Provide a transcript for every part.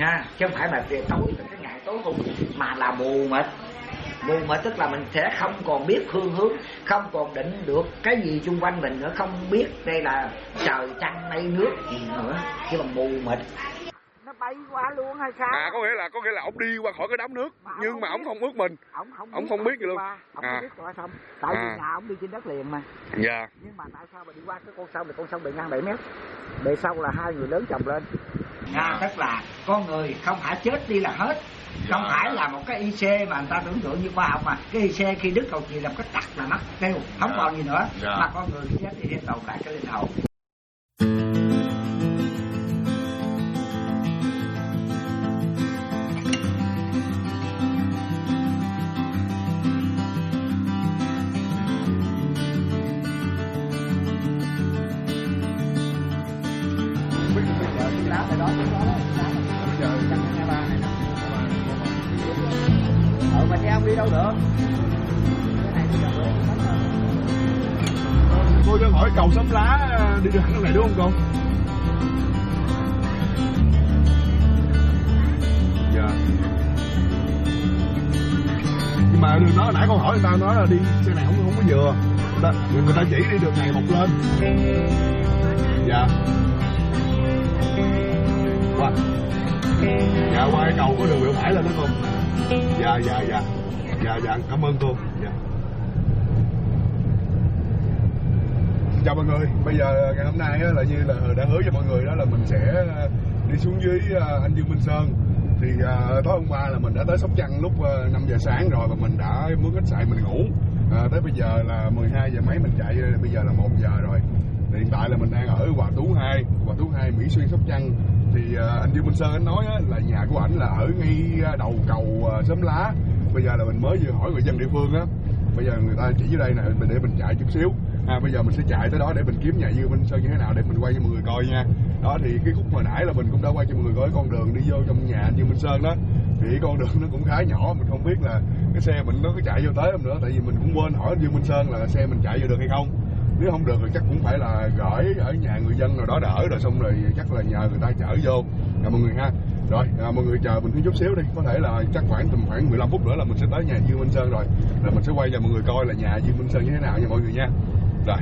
nha, chứ không phải là tối cái ngày tối hùng, mà là mù mịt. Mù mịt tức là mình sẽ không còn biết phương hướng, không còn định được cái gì xung quanh mình nữa, không biết đây là trời trăng mây nước gì nữa, khi mà mù mịt. Nó bay qua luôn hay sao? Có nghĩa là ông đi qua khỏi cái đám nước, nhưng mà ông không ướt mình. Ông không biết gì luôn. Ông không biết qua sông. Tại vì nhà ông đi trên đất liền mà. Dạ. Nhưng mà tại sao mà đi qua cái con sông bề ngang 7 mét, bề sau là hai người lớn chồng lên. Tức là con người không phải chết đi là hết. Không phải là một cái IC mà người ta tưởng tượng như khoa học mà cái IC khi đứt cầu chì làm cái tắt là mất tiêu, không còn gì nữa. Mà con người chết thì sẽ tồn tại cái linh hồn. Mà theo ông đi đâu được? Cái này đi đâu được? Cô cho hỏi cầu Xóm Lá đi được lúc này đúng không con? Dạ. Nhưng mà nó nãy con hỏi người ta nói là đi xe này không có vừa. Người ta chỉ đi được ngày một lên. Dạ. Qua. Dạ qua cái cầu có đường quẹo phải lên đó con. Dạ cảm ơn cô. Dạ. Chào mọi người, bây giờ ngày hôm nay là như là đã hứa cho mọi người đó là mình sẽ đi xuống dưới anh Dương Minh Sơn. Thì tối hôm qua là mình đã tới Sóc Trăng lúc 5 giờ sáng rồi và mình đã mướn khách sạn mình ngủ. Tới bây giờ là 12 giờ mấy mình chạy, bây giờ là 1 giờ rồi. Hiện tại là mình đang ở Hòa Tú 2 Mỹ Xuyên Sóc Trăng. Thì anh Dương Minh Sơn anh nói là nhà của ảnh là ở ngay đầu cầu Xóm Lá. Bây giờ là mình mới vừa hỏi người dân địa phương á, bây giờ người ta chỉ dưới đây nè để mình chạy chút xíu. Bây giờ mình sẽ chạy tới đó để mình kiếm nhà Dương Minh Sơn như thế nào để mình quay cho mọi người coi nha. Đó thì cái khúc hồi nãy là mình cũng đã quay cho mọi người coi con đường đi vô trong nhà anh Dương Minh Sơn đó. Thì con đường nó cũng khá nhỏ, mình không biết là cái xe mình nó có chạy vô tới không nữa, tại vì mình cũng quên hỏi anh Dương Minh Sơn là xe mình chạy vô được hay không. Nếu không được thì chắc cũng phải là gửi ở nhà người dân nào đó đỡ rồi xong rồi chắc là nhờ người ta chở vô mọi người ha. Rồi mọi người chờ mình chút xíu đi, có thể là chắc khoảng 15 phút nữa là mình sẽ tới nhà Dương Minh Sơn rồi mình sẽ quay cho mọi người coi là nhà Dương Minh Sơn như thế nào nha mọi người nha. Rồi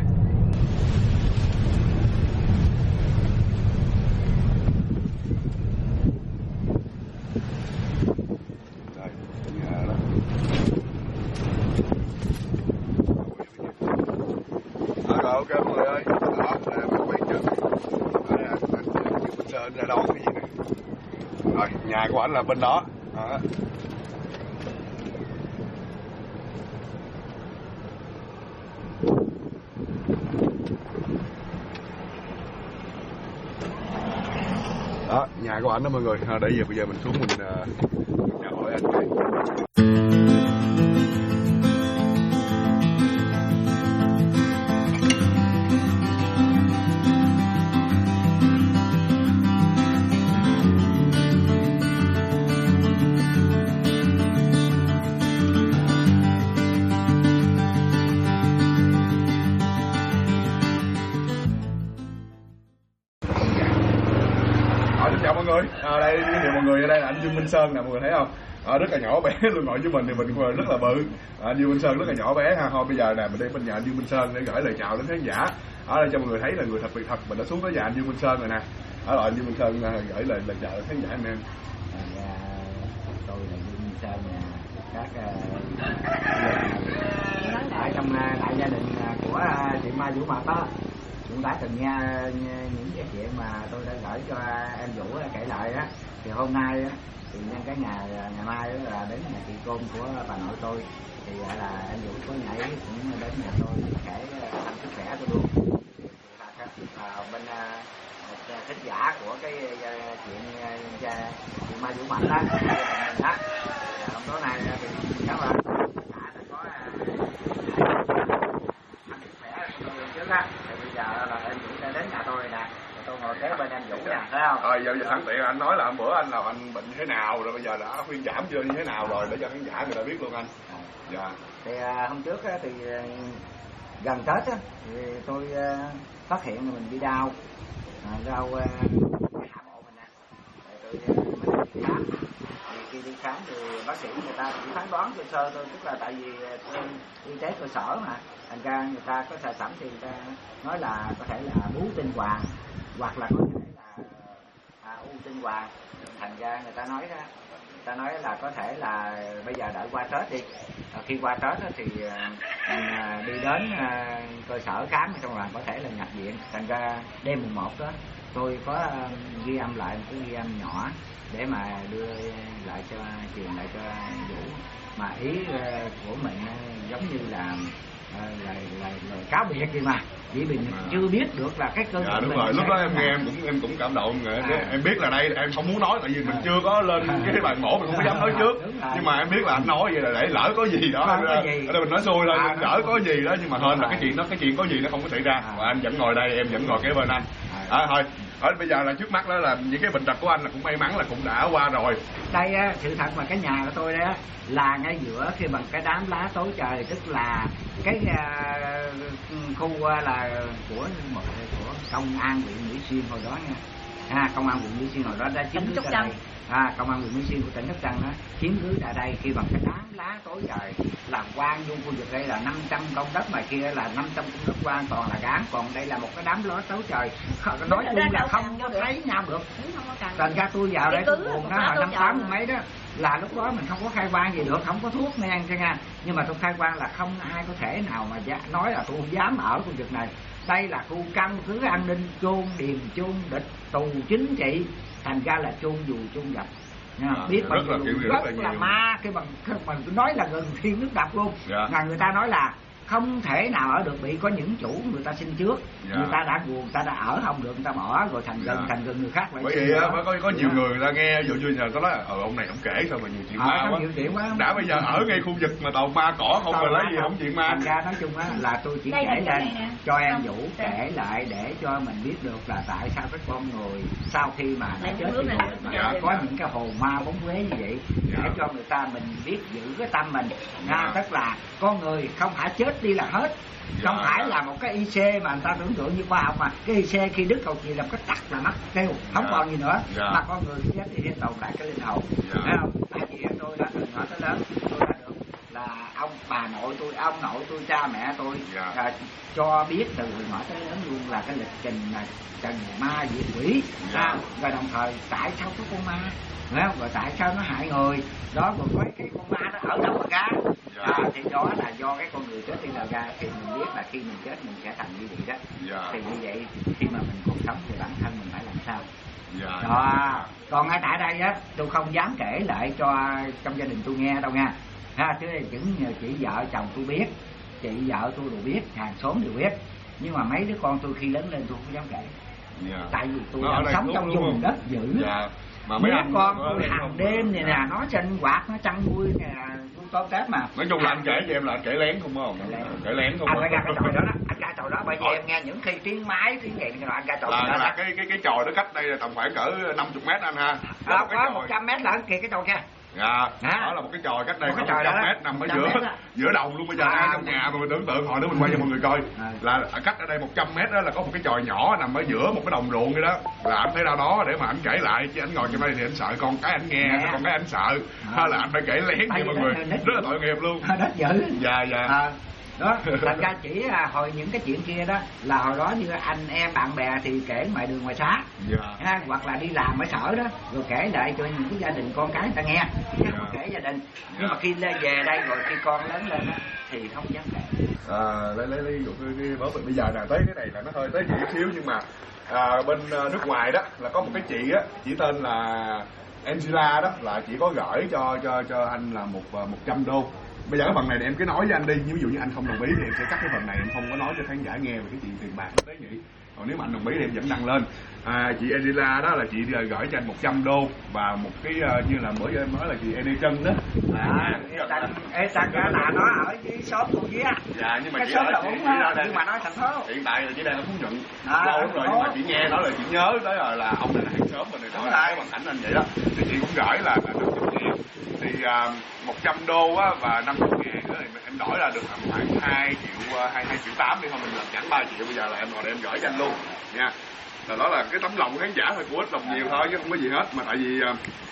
nhà đó. Rồi ok mọi người ơi, đó là mình quay trước. Đây là anh Dương Minh Sơn ra đón cái gì nè. Rồi nhà của anh là bên đó. Đó, nhà của anh đó mọi người. Bây giờ mình xuống mình chào hỏi anh cái. Chào mọi người, đây giới thiệu mọi người, đây là anh Dương Minh Sơn nè, mọi người thấy không? Rất là nhỏ bé luôn, ngồi với mình thì mình rất là bự. Anh Dương Minh Sơn rất là nhỏ bé ha. Thôi bây giờ nè mình đi bên nhà anh Dương Minh Sơn để gửi lời chào đến khán giả. Ở đây cho mọi người thấy là người thật việc thật, mình đã xuống tới nhà anh Dương Minh Sơn rồi nè. Ở lại anh Dương Minh Sơn gửi lời chào đến khán giả anh em. Tôi là Dương Minh Sơn nè, các ở trong đại gia đình của chị Mai Vũ Mật đó. Cũng đã từng nghe những cái chuyện mà tôi đã gửi cho em Vũ kể lại á. Thì hôm nay á, thì nhân cái ngày mai là đến nhà chị Côn của bà nội tôi, thì là em Vũ có nhảy cũng đến nhà tôi kể sức khỏe tôi luôn. Bên khán giả của cái chuyện chị Mai Vũ Mật đó, hôm tối nay thì các bạn đã có anh sức khỏe của tôi trước á. Bây giờ là em Vũ đã đến nhà tôi nè, tôi ngồi kế bên em Vũ nè, thấy không? Giờ sẵn tiện anh nói là hôm bữa anh là anh bệnh như thế nào rồi, bây giờ đã khuyên giảm chưa như thế nào rồi để cho khán giả người ta biết luôn anh. Dạ. Thì hôm trước á, thì gần Tết á, thì tôi phát hiện là mình bị đau, hạ bộ mình nè, tôi mới đi khi đi khám thì bác sĩ người ta chỉ phán đoán sơ thôi, tức là tại vì y tế cơ sở mà, thành ra người ta có sơ sẩm thì người ta nói là có thể là bú tinh hoàn hoặc là có thể là u tinh hoàn, thành ra người ta nói là có thể là bây giờ đợi qua Tết đi, khi qua Tết thì đi đến cơ sở khám xong rồi có thể là nhập viện. Thành ra đêm mùng 1 đó tôi có ghi âm lại một cái ghi âm nhỏ để mà đưa lại cho truyền lại cho Vũ, mà ý của mình giống như là lời cáo biệt gì mà chỉ mình chưa biết được là cái cơ. Dạ đúng rồi, lúc đó em nghe em cũng cảm động. Em biết là đây em không muốn nói tại vì mình chưa có lên cái bàn mổ, mình không có dám nói trước, nhưng mà em biết là anh nói vậy là để lỡ có gì đó ở đây mình nói xui thôi, lỡ có gì đó, nhưng mà hên là cái chuyện có gì nó không có xảy ra, và anh vẫn ngồi đây, em vẫn ngồi kế bên anh. Thôi bây giờ là trước mắt đó là những cái bệnh tật của anh là cũng may mắn là cũng đã qua rồi. Đây sự thật mà cái nhà của tôi đó là ngay giữa khi bằng cái đám lá tối trời, tức là cái khu là của công an huyện Mỹ Xuyên hồi đó nha, công an huyện Mỹ Xuyên hồi đó đã chiếm cứ tại đây. Công an huyện Mỹ Xuyên của tỉnh Sóc Trăng đó chiếm cứ tại đây khi bằng cái đám lá tối trời, làm quan dung khu vực đây là 500 công đất, mà kia là 500 công đất quan toàn là gán, còn đây là một cái đám lá tối trời, nói chung là không có thấy nhau được. Thành ra tôi vào đây tôi buồn đó, hồi năm 80 mấy đó là lúc đó mình không có khai quang gì được, không có thuốc men cho nha, nhưng mà tôi khai quang là không ai có thể nào mà nói là tôi không dám ở khu vực này. Đây là khu căn cứ an ninh, chôn điềm chôn địch, tù chính trị, thành ra là chôn dù chôn dập. Biết bao nhiêu rất là ma, cái bằng nói là gần thiên nước độc luôn. Mà người ta nói là không thể nào ở được, bị có những chủ người ta xin trước, người ta đã buồn, người ta đã ở không được, người ta bỏ rồi thành gần người khác. Bởi vì có nhiều người ta nghe dụ như là có nói ông này không kể sao mà nhiều chuyện ma quá. Đã bây giờ ở ngay khu vực mà toàn ma cỏ không, mà lấy gì không chuyện ma. Thành ra nói chung là tôi chỉ kể lên cho em Vũ kể lại để cho mình biết được là tại sao cái con người sau khi mà đã chết đi rồi có những cái hồn ma bóng quế như vậy, để cho người ta mình biết giữ cái tâm mình. Tức là con người không phải chết đi là hết, không phải là một cái IC mà người ta tưởng tượng như khoa học mà cái IC khi đứt cầu chì làm cái tắt là mất tiêu, không còn gì nữa, mà con người chết thì sẽ tồn tại cái linh hồn. Thấy không? Tại vì tôi đã từ nhỏ tới lớn tôi đã được là ông bà nội tôi, ông nội tôi, cha mẹ tôi cho biết từ hồi nhỏ tới lớn luôn là cái lịch trình là trần ma diệt quỷ, và đồng thời tại sao có con ma, rồi tại sao nó hại người đó, rồi có cái con ma nó ở đâu mà ra. Thì đó là do cái con người chết đi là ra, thì mình biết là khi mình chết mình sẽ thành như vậy đó. Thì như vậy khi mà mình còn sống thì bản thân mình phải làm sao. Còn ngay tại đây á tôi không dám kể lại cho trong gia đình tôi nghe đâu nha, chứ chỉ vợ chồng tôi biết, chị vợ tôi đều biết, hàng xóm đều biết, nhưng mà mấy đứa con tôi khi lớn lên tôi không dám kể. Tại vì tôi đang sống trong vùng đất dữ. Mà mấy con tôi hàng đêm này nè, nó sinh hoạt, nó chăn nuôi nè, nuôi tôm tép mà. Nói chung là anh kể cho em là anh kể lén không? Kể lén không? Anh phải ra cái chòi đó, anh ra chòi đó, bởi vì em nghe những khi tiếng máy tiếng vậy thì anh ra chòi đó. Là cái chòi nó cách đây là tầm khoảng cỡ 50 mét anh ha. Có 100 mét là kìa cái chòi kia. Đó là một cái chòi cách đây có 100 mét, nằm ở giữa đồng luôn. Bây giờ ngay trong nhà mà mình tưởng tượng, hồi đó mình quay cho mọi người coi là cách ở đây 100 mét đó là có một cái chòi nhỏ nằm ở giữa một cái đồng ruộng vậy đó, là anh phải ra đó để mà anh kể lại, chứ anh ngồi trong đây thì anh sợ con cái anh nghe, con cái anh sợ, hay là anh phải kể lén cho mọi người, rất là tội nghiệp luôn. Đất dữ. Dạ đó, thành ra chỉ hồi những cái chuyện kia đó là hồi đó như anh em bạn bè thì kể ngoài đường ngoài xã, hoặc là đi làm ở sở đó rồi kể lại cho những cái gia đình con cái người ta nghe, chứ không kể gia đình. Nhưng mà khi về đây rồi khi con lớn lên đó, thì không dám kể. Lấy dụ bởi vì bây giờ là tới cái này là nó hơi tới chị xíu, nhưng mà bên nước ngoài đó là có một cái chị á, chỉ tên là Angela đó, là chị có gửi cho anh là 100 đô. Bây giờ cái phần này thì em cứ nói với anh đi, nhưng ví dụ như anh không đồng ý thì em sẽ cắt cái phần này, em không có nói cho khán giả nghe về cái chuyện tiền bạc nó tế nhị. Còn nếu mà anh đồng ý thì em vẫn đăng lên. Chị Angela đó là chị gửi cho anh 100 đô và một cái như là bữa giờ em nói là chị Eni Trân đó. Trân là nó ở dưới xóm tôi dưới á. Dạ, nhưng mà chị ở nhưng mà nói thành phố. Hiện tại là chị đang ở Phú Nhuận. Lâu lắm rồi, nhưng mà chị nghe nói là chị nhớ tới là ông này là hàng xóm mình, nói là cái bằng ảnh anh vậy đó. Thì chị cũng gửi là 50.000. Thì 100 đô á và 50.000 nữa thì em đổi là được khoảng 2 triệu 8 đi, thôi mình làm chẳng 3 triệu. Bây giờ là em ngồi đây em gửi cho anh luôn nha. Là đó là cái tấm lòng của khán giả thôi, của ít lòng nhiều thôi chứ không có gì hết. Mà tại vì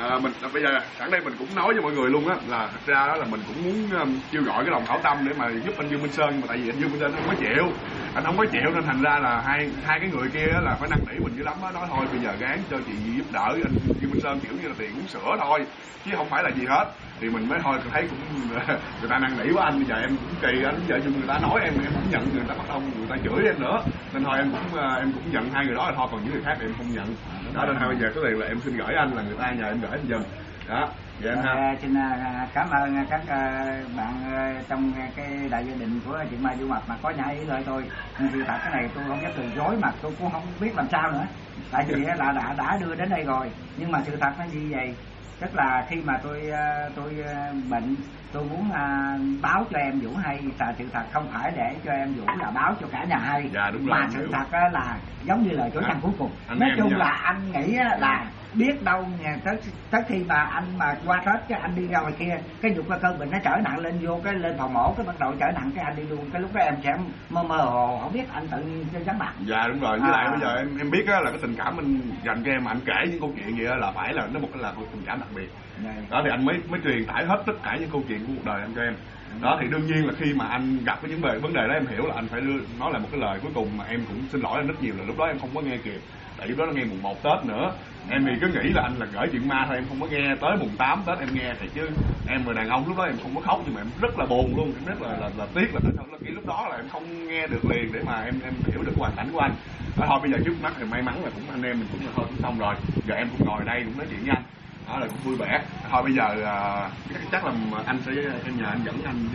Mình bây giờ sẵn đây mình cũng nói với mọi người luôn á, là thật ra đó là mình cũng muốn kêu gọi cái lòng hảo tâm để mà giúp anh Dương Minh Sơn, mà tại vì anh Dương Minh Sơn không có chịu, anh không có chịu nên thành ra là hai cái người kia là phải năn nỉ mình dữ lắm á, nói thôi bây giờ gán cho chị giúp đỡ anh Dương Minh Sơn kiểu như là tiền uống sữa thôi chứ không phải là gì hết. Thì mình mới thôi thấy cũng người ta năn nỉ quá anh, bây giờ em cũng kỳ, anh giờ dùng người ta nói em cũng nhận, người ta bắt đầu người ta chửi em nữa nên thôi em cũng nhận hai người đó là thôi, còn những người khác thì em không nhận đó. Nên thôi bây giờ cái này là em xin gửi anh, là người ta nhờ em gửi anh giùm đó. Vậy anh ha. Xin cảm ơn các bạn trong cái đại gia đình của chị Mai Vũ Mập mà có nhảy ý lời tôi. Nhưng sự thật cái này tôi không dám từ chối, mà tôi cũng không biết làm sao nữa, tại vì là đã đưa đến đây rồi. Nhưng mà sự thật nó như vậy, tức là khi mà tôi bệnh, tôi muốn báo cho em Vũ hay, là sự thật không phải để cho em Vũ là báo cho cả nhà hay. Dạ, đúng mà rồi, sự thật là giống như lời chối chăn cuối cùng. Nói chung là anh nghĩ là biết đâu tới khi mà anh mà qua Tết cái anh đi ra ngoài kia, cái dục cái cơn bệnh nó trở nặng lên, vô cái lên phòng mổ cái bắt đầu trở nặng, cái anh đi luôn, cái lúc đó em sẽ mơ hồ không biết anh tự nhiên vắng mặt. Dạ đúng rồi, với lại bây giờ em biết á, là cái tình cảm anh dành cho em mà anh kể những câu chuyện vậy á, là phải là nó một tình cảm đặc biệt. Đó thì anh mới truyền tải hết tất cả những câu chuyện của cuộc đời anh cho em. Đó thì đương nhiên là khi mà anh gặp cái những vấn đề đó, em hiểu là anh phải nói là một cái lời cuối cùng, mà em cũng xin lỗi anh rất nhiều là lúc đó em không có nghe kịp, tại lúc đó nó nghe mùng 1 Tết nữa. Em thì cứ nghĩ là anh là gửi chuyện ma thôi, em không có nghe, tới mùng 8 Tết em nghe thì chứ em là đàn ông lúc đó em không có khóc, nhưng mà em rất là buồn luôn, em rất là tiếc là cái lúc đó là em không nghe được liền để mà em hiểu được hoàn cảnh của anh. Thôi bây giờ trước mắt thì may mắn là cũng anh em mình cũng là thôi cũng xong rồi, giờ em cũng ngồi đây cũng nói chuyện với anh. Đó là cũng vui vẻ. Thôi bây giờ chắc là anh sẽ em nhờ anh dẫn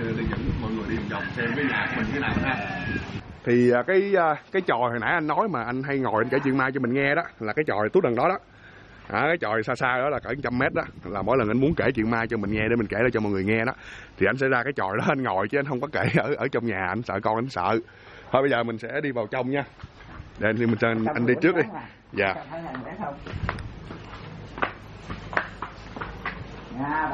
mọi người đi vòng vòng xem cái nhà của mình thế nào ha. Thì cái chòi hồi nãy anh nói mà anh hay ngồi anh kể chuyện ma cho mình nghe đó, là cái chòi tuốt đằng đó đó. Cái chòi xa xa đó là cỡ 100 mét đó, là mỗi lần anh muốn kể chuyện ma cho mình nghe để mình kể lại cho mọi người nghe đó, thì anh sẽ ra cái chòi đó anh ngồi, chứ anh không có kể ở trong nhà, anh sợ con anh sợ. Thôi bây giờ mình sẽ đi vào trong nha. Để anh đi trước đi. Dạ. Nhà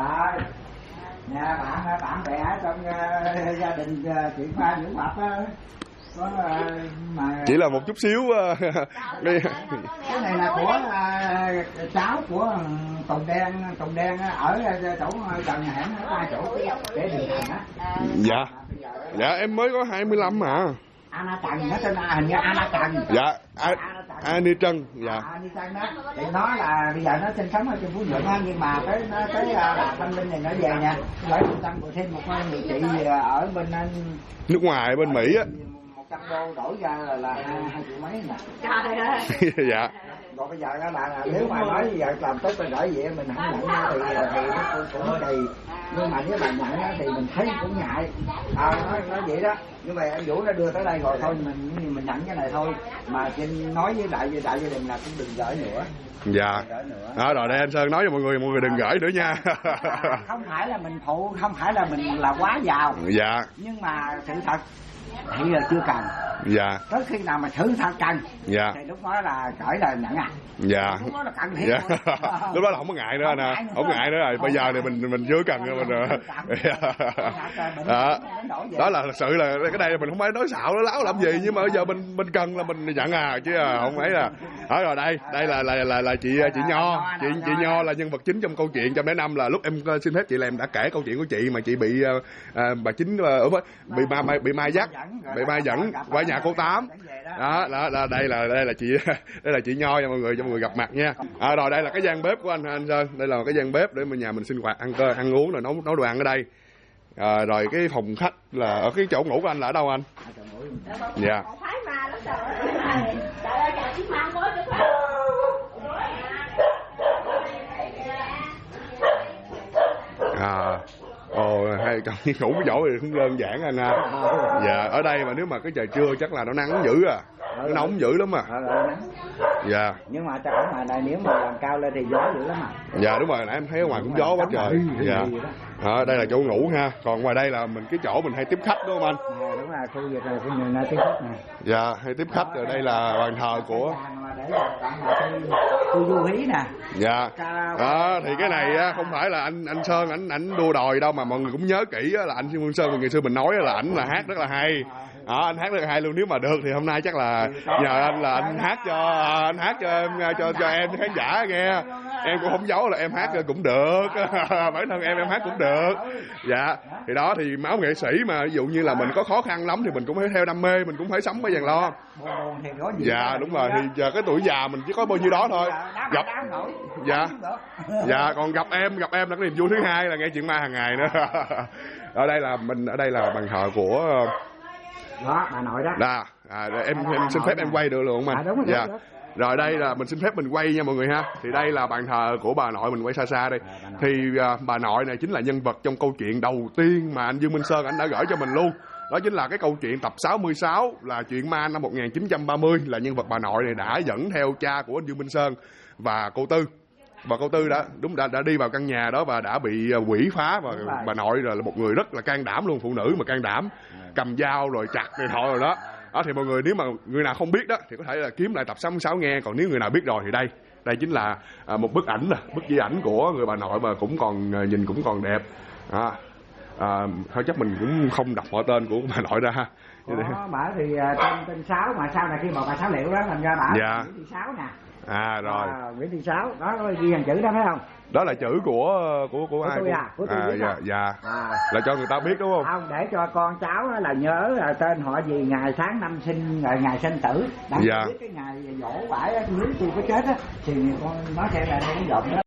bạn bè trong gia đình chị Mai Vũ Mập á, có mà chỉ là một chút xíu đi. Cái này là của cháu của Tùng Đen ở chỗ gần hẻm hai chỗ để Đình Thành á. Dạ em mới có 25 mà. Anna Trần, nó tên hình như Anna Trần. Dạ, Annie Trân. Dạ. Annie Trân đó. Thì nó là bây giờ nó sinh sống ở trên Phú Nhuận á, nhưng mà tới Thanh Linh này nó về nha. Gửi 100 của thêm một người chị ở bên nước ngoài, bên Mỹ á. 100 đô đổi ra là 2 triệu mấy nè. Trời ơi. Dạ. Còn bây giờ đó là nếu mà nói bây giờ làm tốt tôi gửi vậy mình không nhận thì nó cũng kỳ, nhưng mà nếu bạn nhận thì mình thấy cũng ngại. Nói vậy đó. Nhưng mà anh Vũ đã đưa tới đây rồi, thôi mình nhận cái này thôi, mà xin nói với đại gia đình là cũng đừng gửi nữa. Dạ. Rồi đây anh Sơn nói cho mọi người đừng gửi nữa nha. Không phải là mình phụ, không phải là mình là quá giàu. Dạ. Nhưng mà sự thật thì là chưa cần. Dạ. Tới khi nào mà sự thật cần. Dạ. Thì lúc đó là cởi là nhận à. Dạ. Lúc đó là cần thiệt. Dạ. Lúc đó là không có ngại nữa nè, không ngại nữa rồi. Bây giờ thì mình chưa cần nữa mình. Đó là thật sự là cái này mình không phải nói xạo nó láo làm gì, nhưng mà bây giờ mình cần là mình nhận chứ không phải là. Rồi đây là chị Nho. Chị Nho là nhân vật chính trong câu chuyện 105, là lúc em xin phép chị là em đã kể câu chuyện của chị mà chị bị bà chính bị ma dắt, bị ma dẫn qua nhà cô Tám. Đó đây là chị Nho cho mọi người gặp mặt nha. Rồi đây là cái gian bếp của anh Sơn, đây là cái gian bếp để mà nhà mình sinh hoạt, ăn uống rồi nấu đồ ăn ở đây. Rồi cái phòng khách là ở cái chỗ ngủ của anh là ở đâu anh? Dạ. Hay ngủ cái chỗ thì cũng đơn giản anh ha. Dạ, ở đây mà nếu mà cái trời trưa chắc là nó nắng dữ à, nó nóng dữ lắm à. Dạ. Nhưng mà ở ngoài này nếu mà làm cao lên thì gió dữ lắm à. Dạ đúng rồi, nãy em thấy ở ngoài cũng gió quá trời. Dạ. Đây là chỗ ngủ ha, còn ngoài đây là cái chỗ mình hay tiếp khách đúng không anh? Đúng rồi, khu vực này khu nhà tiếp khách này. Dạ, hay tiếp khách, rồi đây là bàn thờ của khu Du Hí nè. Dạ. Thì cái này á, không phải là anh Sơn ảnh đua đòi đâu, mà mọi người cũng nhớ kỹ á, là anh Sơn ngày xưa mình nói là ảnh là hát rất là hay. Anh hát được 2 luôn, nếu mà được thì hôm nay chắc là nhờ anh là anh hát cho em cho em khán giả nghe. Em cũng không giấu là em hát cũng được. Bản thân em hát cũng được. Dạ. Thì đó thì máu nghệ sĩ mà, ví dụ như là mình có khó khăn lắm thì mình cũng phải theo đam mê, mình cũng phải sống với vàng lo. Dạ đúng rồi, thì giờ cái tuổi già mình chỉ có bao nhiêu đó thôi. Gặp Dạ, còn gặp em là cái niềm vui thứ hai là nghe chuyện ma hàng ngày nữa. Ở đây là bàn thờ của đó bà nội đó. Em xin phép em quay được luôn mà. Đúng rồi, dạ. Rồi đây là mình xin phép mình quay nha mọi người ha. Thì đây là bàn thờ của bà nội, mình quay xa xa đây. Thì bà nội này chính là nhân vật trong câu chuyện đầu tiên mà anh Dương Minh Sơn anh đã gửi cho mình luôn. Đó chính là cái câu chuyện tập 66 là chuyện ma năm 1930, là nhân vật bà nội này đã dẫn theo cha của anh Dương Minh Sơn và cô Tư. Và cô Tư đã đi vào căn nhà đó và đã bị quỷ phá, và bà nội là một người rất là can đảm luôn, phụ nữ mà can đảm, cầm dao rồi chặt này nọ rồi đó. Thì mọi người nếu mà người nào không biết đó thì có thể là kiếm lại tập 66 nghe, còn nếu người nào biết rồi thì đây chính là một bức ảnh, bức di ảnh của người bà nội mà cũng còn nhìn cũng còn đẹp. Thôi chắc mình cũng không đọc họ tên của bà nội ra ha. Bà thì tên Sáu, mà sau này khi một bà Sáu Liệu đó thành ra bà Nguyễn Thị Sáu nè. Rồi. Nguyễn Thị Sáu đó, có ghi hàng chữ đó phải không? Đó là chữ của ai? Của tôi dạ. Là cho người ta biết đúng không? Không, để cho con cháu là nhớ là tên họ gì, ngày tháng năm sinh, ngày sinh tử. Đã biết cái ngày dỗ bãi nếu tôi có chết á thì con nó sẽ là cái giọng đó.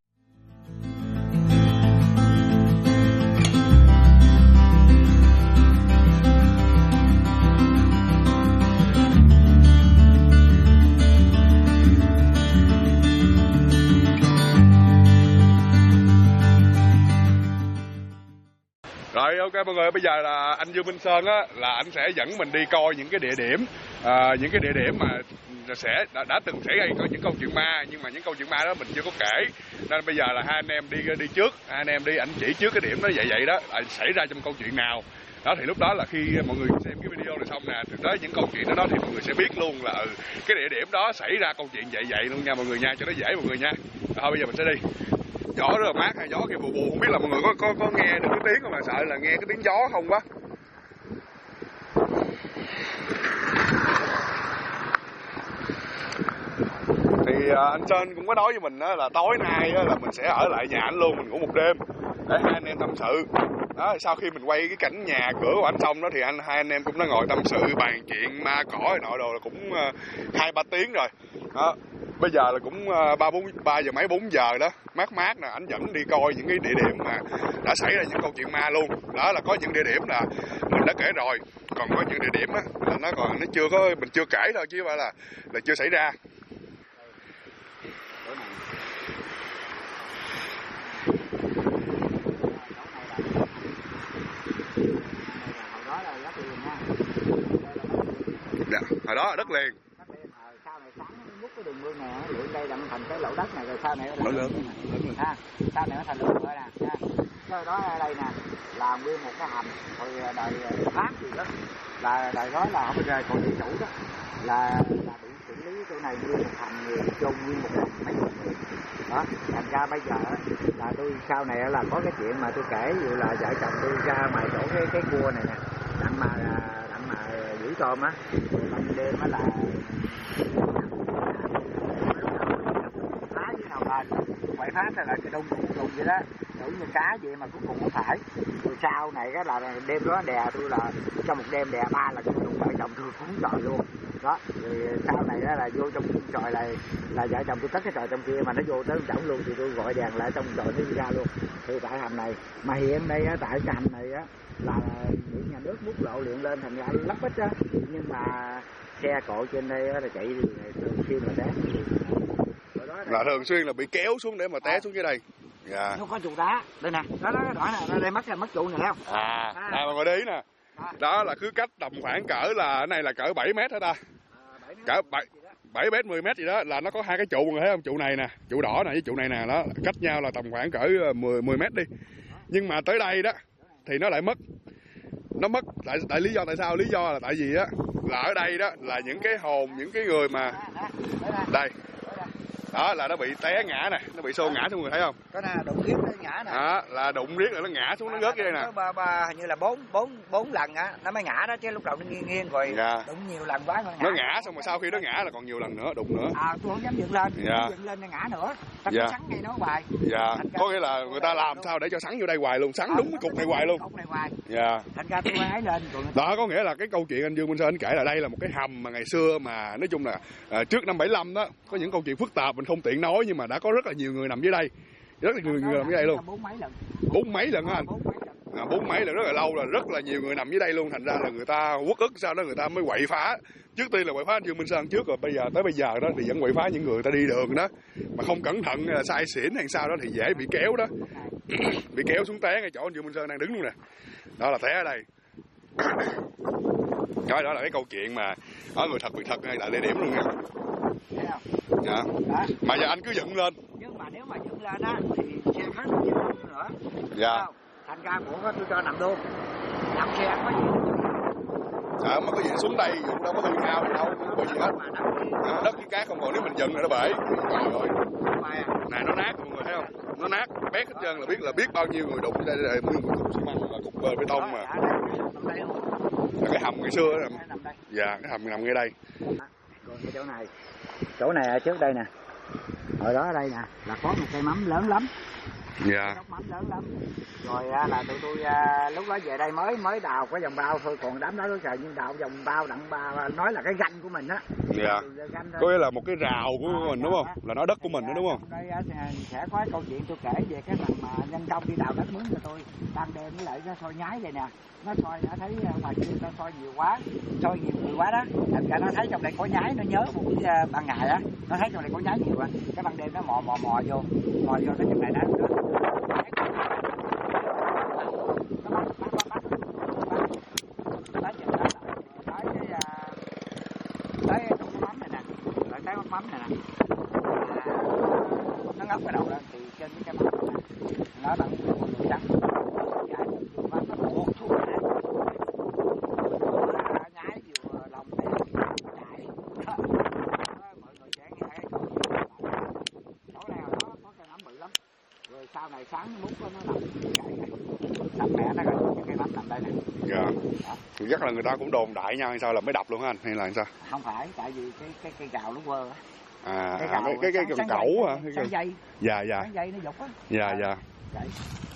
Rồi ok mọi người, bây giờ là anh Dương Minh Sơn á, là anh sẽ dẫn mình đi coi những cái địa điểm, mà đã từng xảy ra có những câu chuyện ma, nhưng mà những câu chuyện ma đó mình chưa có kể, nên bây giờ là hai anh em đi trước, hai anh em đi ảnh chỉ trước cái điểm đó vậy đó là xảy ra trong câu chuyện nào. Đó thì lúc đó là khi mọi người xem cái video này xong nè, từ tới những câu chuyện đó thì mọi người sẽ biết luôn là cái địa điểm đó xảy ra câu chuyện vậy luôn nha mọi người nha, cho nó dễ mọi người nha. Thôi bây giờ mình sẽ đi. Gió rất là mát, gió kìa bù bù, không biết là mọi người có nghe được cái tiếng không, mà sợ là nghe cái tiếng gió không quá. Thì anh Sơn cũng có nói với mình đó, là tối nay đó, là mình sẽ ở lại nhà anh luôn, mình ngủ một đêm để hai anh em tâm sự. Đó, sau khi mình quay cái cảnh nhà cửa của anh xong đó thì hai anh em cũng đã ngồi tâm sự bàn chuyện ma cỏ nội đồ là cũng 2-3 tiếng rồi. Đó. Bây giờ là cũng 3 giờ mấy 4 giờ đó, mát nè, anh dẫn đi coi những cái địa điểm mà đã xảy ra những câu chuyện ma luôn. Đó là có những địa điểm là mình đã kể rồi, còn có những địa điểm á là nó chưa có, mình chưa kể thôi chứ không phải là chưa xảy ra. Dạ, hồi đó đất liền. Sau này sáng nó múc cái đường mương này, lượn đây là nó thành cái lỗ đất này, rồi sau này nó lớn. Sau này nó thành lượn rồi nè. Sau đó ở đây nè là nguyên một cái hầm hồi đời Pháp gì đó, là đời đó là không rời còn địa chủ đó là bị xử lý chỗ này nguyên một hầm người chôn nguyên một hầm mấy chục người. Đó, thành ra bây giờ là tôi sau này là có cái chuyện mà tôi kể, ví dụ là vợ chồng tôi ra ngoài chỗ cái cua này nè, đặng mà giữ tôm á, ban đêm á là phá dưới nào lên, quậy phá là cái đông vậy đó, đủ như cá vậy mà cuối cùng không phải. Rồi sau này cái là đêm đó đè tôi là trong một đêm đè 3 là vợ chồng tôi phúng tròi luôn. Đó, rồi sau này đó là vô trong tròi là vợ chồng tôi cất cái tròi trong kia mà nó vô tới chổng luôn, thì tôi gọi đèn lại trong tròi nó đi ra luôn. Thì tại hầm này mà hiện đây á, tại cái hầm này á là bị nhà nước múc lộ liền lên thành ra lấp hết á, nhưng mà xe cộ trên đây á là chạy thì thường xuyên là té. Là thường xuyên là bị kéo xuống để mà té xuống dưới đây. Dạ. Nó có trụ đá đây nè, đó nè, đây mất trụ này không? Mọi người đi nè. Đó là cứ cách tầm khoảng cỡ là cái này là cỡ 7 mét hả ta? Cỡ 7 mét 10 mét gì đó là nó có hai cái trụ, người thấy không? Trụ này nè, trụ đỏ này với trụ này nè, đó cách nhau là tầm khoảng cỡ 10 mét đi. Nhưng mà tới đây đó thì nó lại mất. Nó mất tại lý do tại sao? Lý do là tại vì á là ở đây đó là những cái hồn, những cái người mà đây Đó là nó bị té ngã nè, nó bị xô ngã xuống người thấy không? Có nè, đụng riết nó ngã nè. Đó, là đụng riết là nó ngã xuống nó rớt đây nè. Hình như là 4 lần á, nó mới ngã đó chứ lúc đầu nó nghiêng rồi. Dạ. Đụng nhiều lần quá nó ngã xong rồi sau khi nó ngã là còn nhiều lần nữa đụng nữa. Tôi không dám dựng lên, dạ. dựng lên nó ngã nữa. Tao dạ. sắn ngay đó hoài. Dạ. Có nghĩa là người ta làm sao để cho sắn vô đây hoài luôn, sắn đúng cái cục này hoài luôn. Cục này hoài. Dạ. Thành ra tôi ấy lên. Đó có nghĩa là cái câu chuyện anh Dương Minh Sơn kể là đây là một cái hầm mà ngày xưa mà nói chung là trước năm 75 đó có những câu chuyện phức tạp mình không tiện nói, nhưng mà đã có rất là nhiều người nằm dưới đây, rất là nhiều người nằm dưới đây luôn. 4 mấy lần hả anh? 4 mấy lần rất là lâu, là rất là nhiều người nằm dưới đây luôn, thành ra là người ta uất ức sau đó người ta mới quậy phá. Trước tiên là quậy phá anh Dương Minh Sơn trước, rồi tới bây giờ đó thì vẫn quậy phá những người ta đi đường đó mà không cẩn thận hay là sai xỉn hay sao đó thì dễ bị kéo đó. Bị kéo xuống té ngay chỗ anh Dương Minh Sơn đang đứng luôn nè. Đó là té ở đây. Đó là cái câu chuyện mà ở người thật việc thật ngay tại địa điểm luôn nha. Dạ. Mà giờ anh cứ dựng lên. Nhưng mà nếu mà dựng lên á thì xe khác nó dựng nữa. Dạ. Thành ra của tôi cho nằm luôn. Nằm xe không có gì. Mà có gì xuống đây dựng đâu có hư hao gì đâu, không có gì hết. Đất với cát không còn, nếu mình dựng là nó bể. Rồi. Này nó nát mọi người thấy không? Nó nát bét hết trơn là biết bao nhiêu người đụng đây để nguyên một cục xi măng và cục bê tông mà. Cái hầm ngày xưa đó. Dạ, cái hầm nằm ngay đây. Còn cái chỗ này trước đây nè, hồi đó ở đây nè là có một cây mắm lớn lắm. Dạ. Mắm lớn lắm. Rồi là tụi tôi lúc đó về đây mới đào có vòng bao thôi, còn đám đó nó trời nhưng đào vòng bao đặng ba nói là cái ganh của mình á. Dạ. Có nghĩa là một cái rào của mình đúng không? Là nó đất của mình đó đúng không? Đây sẽ có câu chuyện tôi kể về cái thằng mà nhân công đi đào đất mướn cho tôi, ban đêm với lại nó soi nhái vậy nè. Nó soi nó thấy ngoài kia nó soi nhiều người quá đó, thành ra nó thấy trong đây có nhái, nó nhớ một cái ban ngày á, nó thấy trong đây có nhái nhiều á, cái ban đêm nó mò vô cái trong này đó. Tới cái mắm này nè, rồi cái mắm này nè, nó ngóc cái đầu lên thì trên cái mắm này nó bằng một nửa trắng, chạy mắm nó buộc xuống này nè, nhái vừa lòng này chạy, mọi người sẽ nghe cái câu chuyện chỗ nào đó có cây mắm bự lắm, rồi sau này sáng nó múc nó nằm chạy sạch mẹ nó rồi cái mắm nằm đây nè. Dạ. Chắc là người ta cũng đồn đại nhau hay sao là mới đập luôn hả anh hay là sao? Không phải, tại vì cái cây cào nó quơ á. Cái cần cẩu hả? Cái dây. Dạ. Cái dây nó dục á. Dạ. Vậy.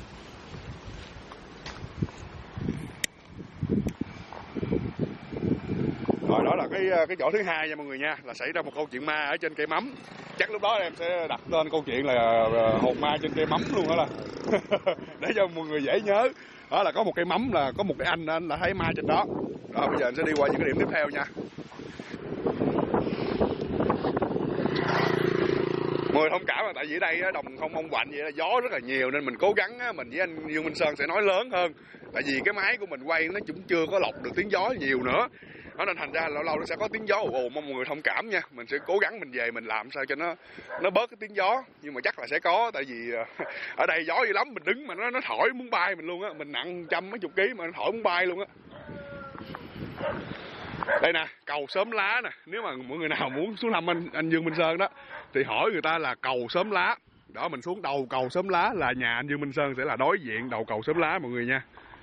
Rồi đó là cái chỗ thứ hai nha mọi người nha, là xảy ra một câu chuyện ma ở trên cây mắm. Chắc lúc đó em sẽ đặt tên câu chuyện là hồn ma trên cây mắm luôn đó là. Để cho mọi người dễ nhớ. Đó là có một cây mắm, là có một cái anh đã thấy ma trên đó. Rồi bây giờ anh sẽ đi qua những cái điểm tiếp theo nha. Mọi người thông cảm là tại vì ở đây đồng không ông quạnh vậy, gió rất là nhiều nên mình cố gắng mình với anh Dương Minh Sơn sẽ nói lớn hơn. Tại vì cái máy của mình quay nó cũng chưa có lọc được tiếng gió nhiều nữa. Đó nên thành ra lâu lâu nó sẽ có tiếng gió ồn, mong mọi người thông cảm nha. Mình sẽ cố gắng mình về mình làm sao cho nó bớt cái tiếng gió, nhưng mà chắc là sẽ có, tại vì ở đây gió dữ lắm, mình đứng mà nó thổi muốn bay mình luôn á, mình nặng 100 mấy chục ký mà nó thổi muốn bay luôn á. Đây nè, cầu Xóm Lá nè, nếu mà mọi người nào muốn xuống thăm anh Dương Minh Sơn đó thì hỏi người ta là cầu Xóm Lá. Đó, mình xuống đầu cầu Xóm Lá là nhà anh Dương Minh Sơn sẽ là đối diện đầu cầu Xóm Lá mọi người nha.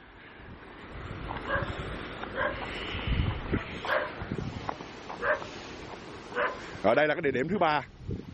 Rồi đây là cái địa điểm thứ 3.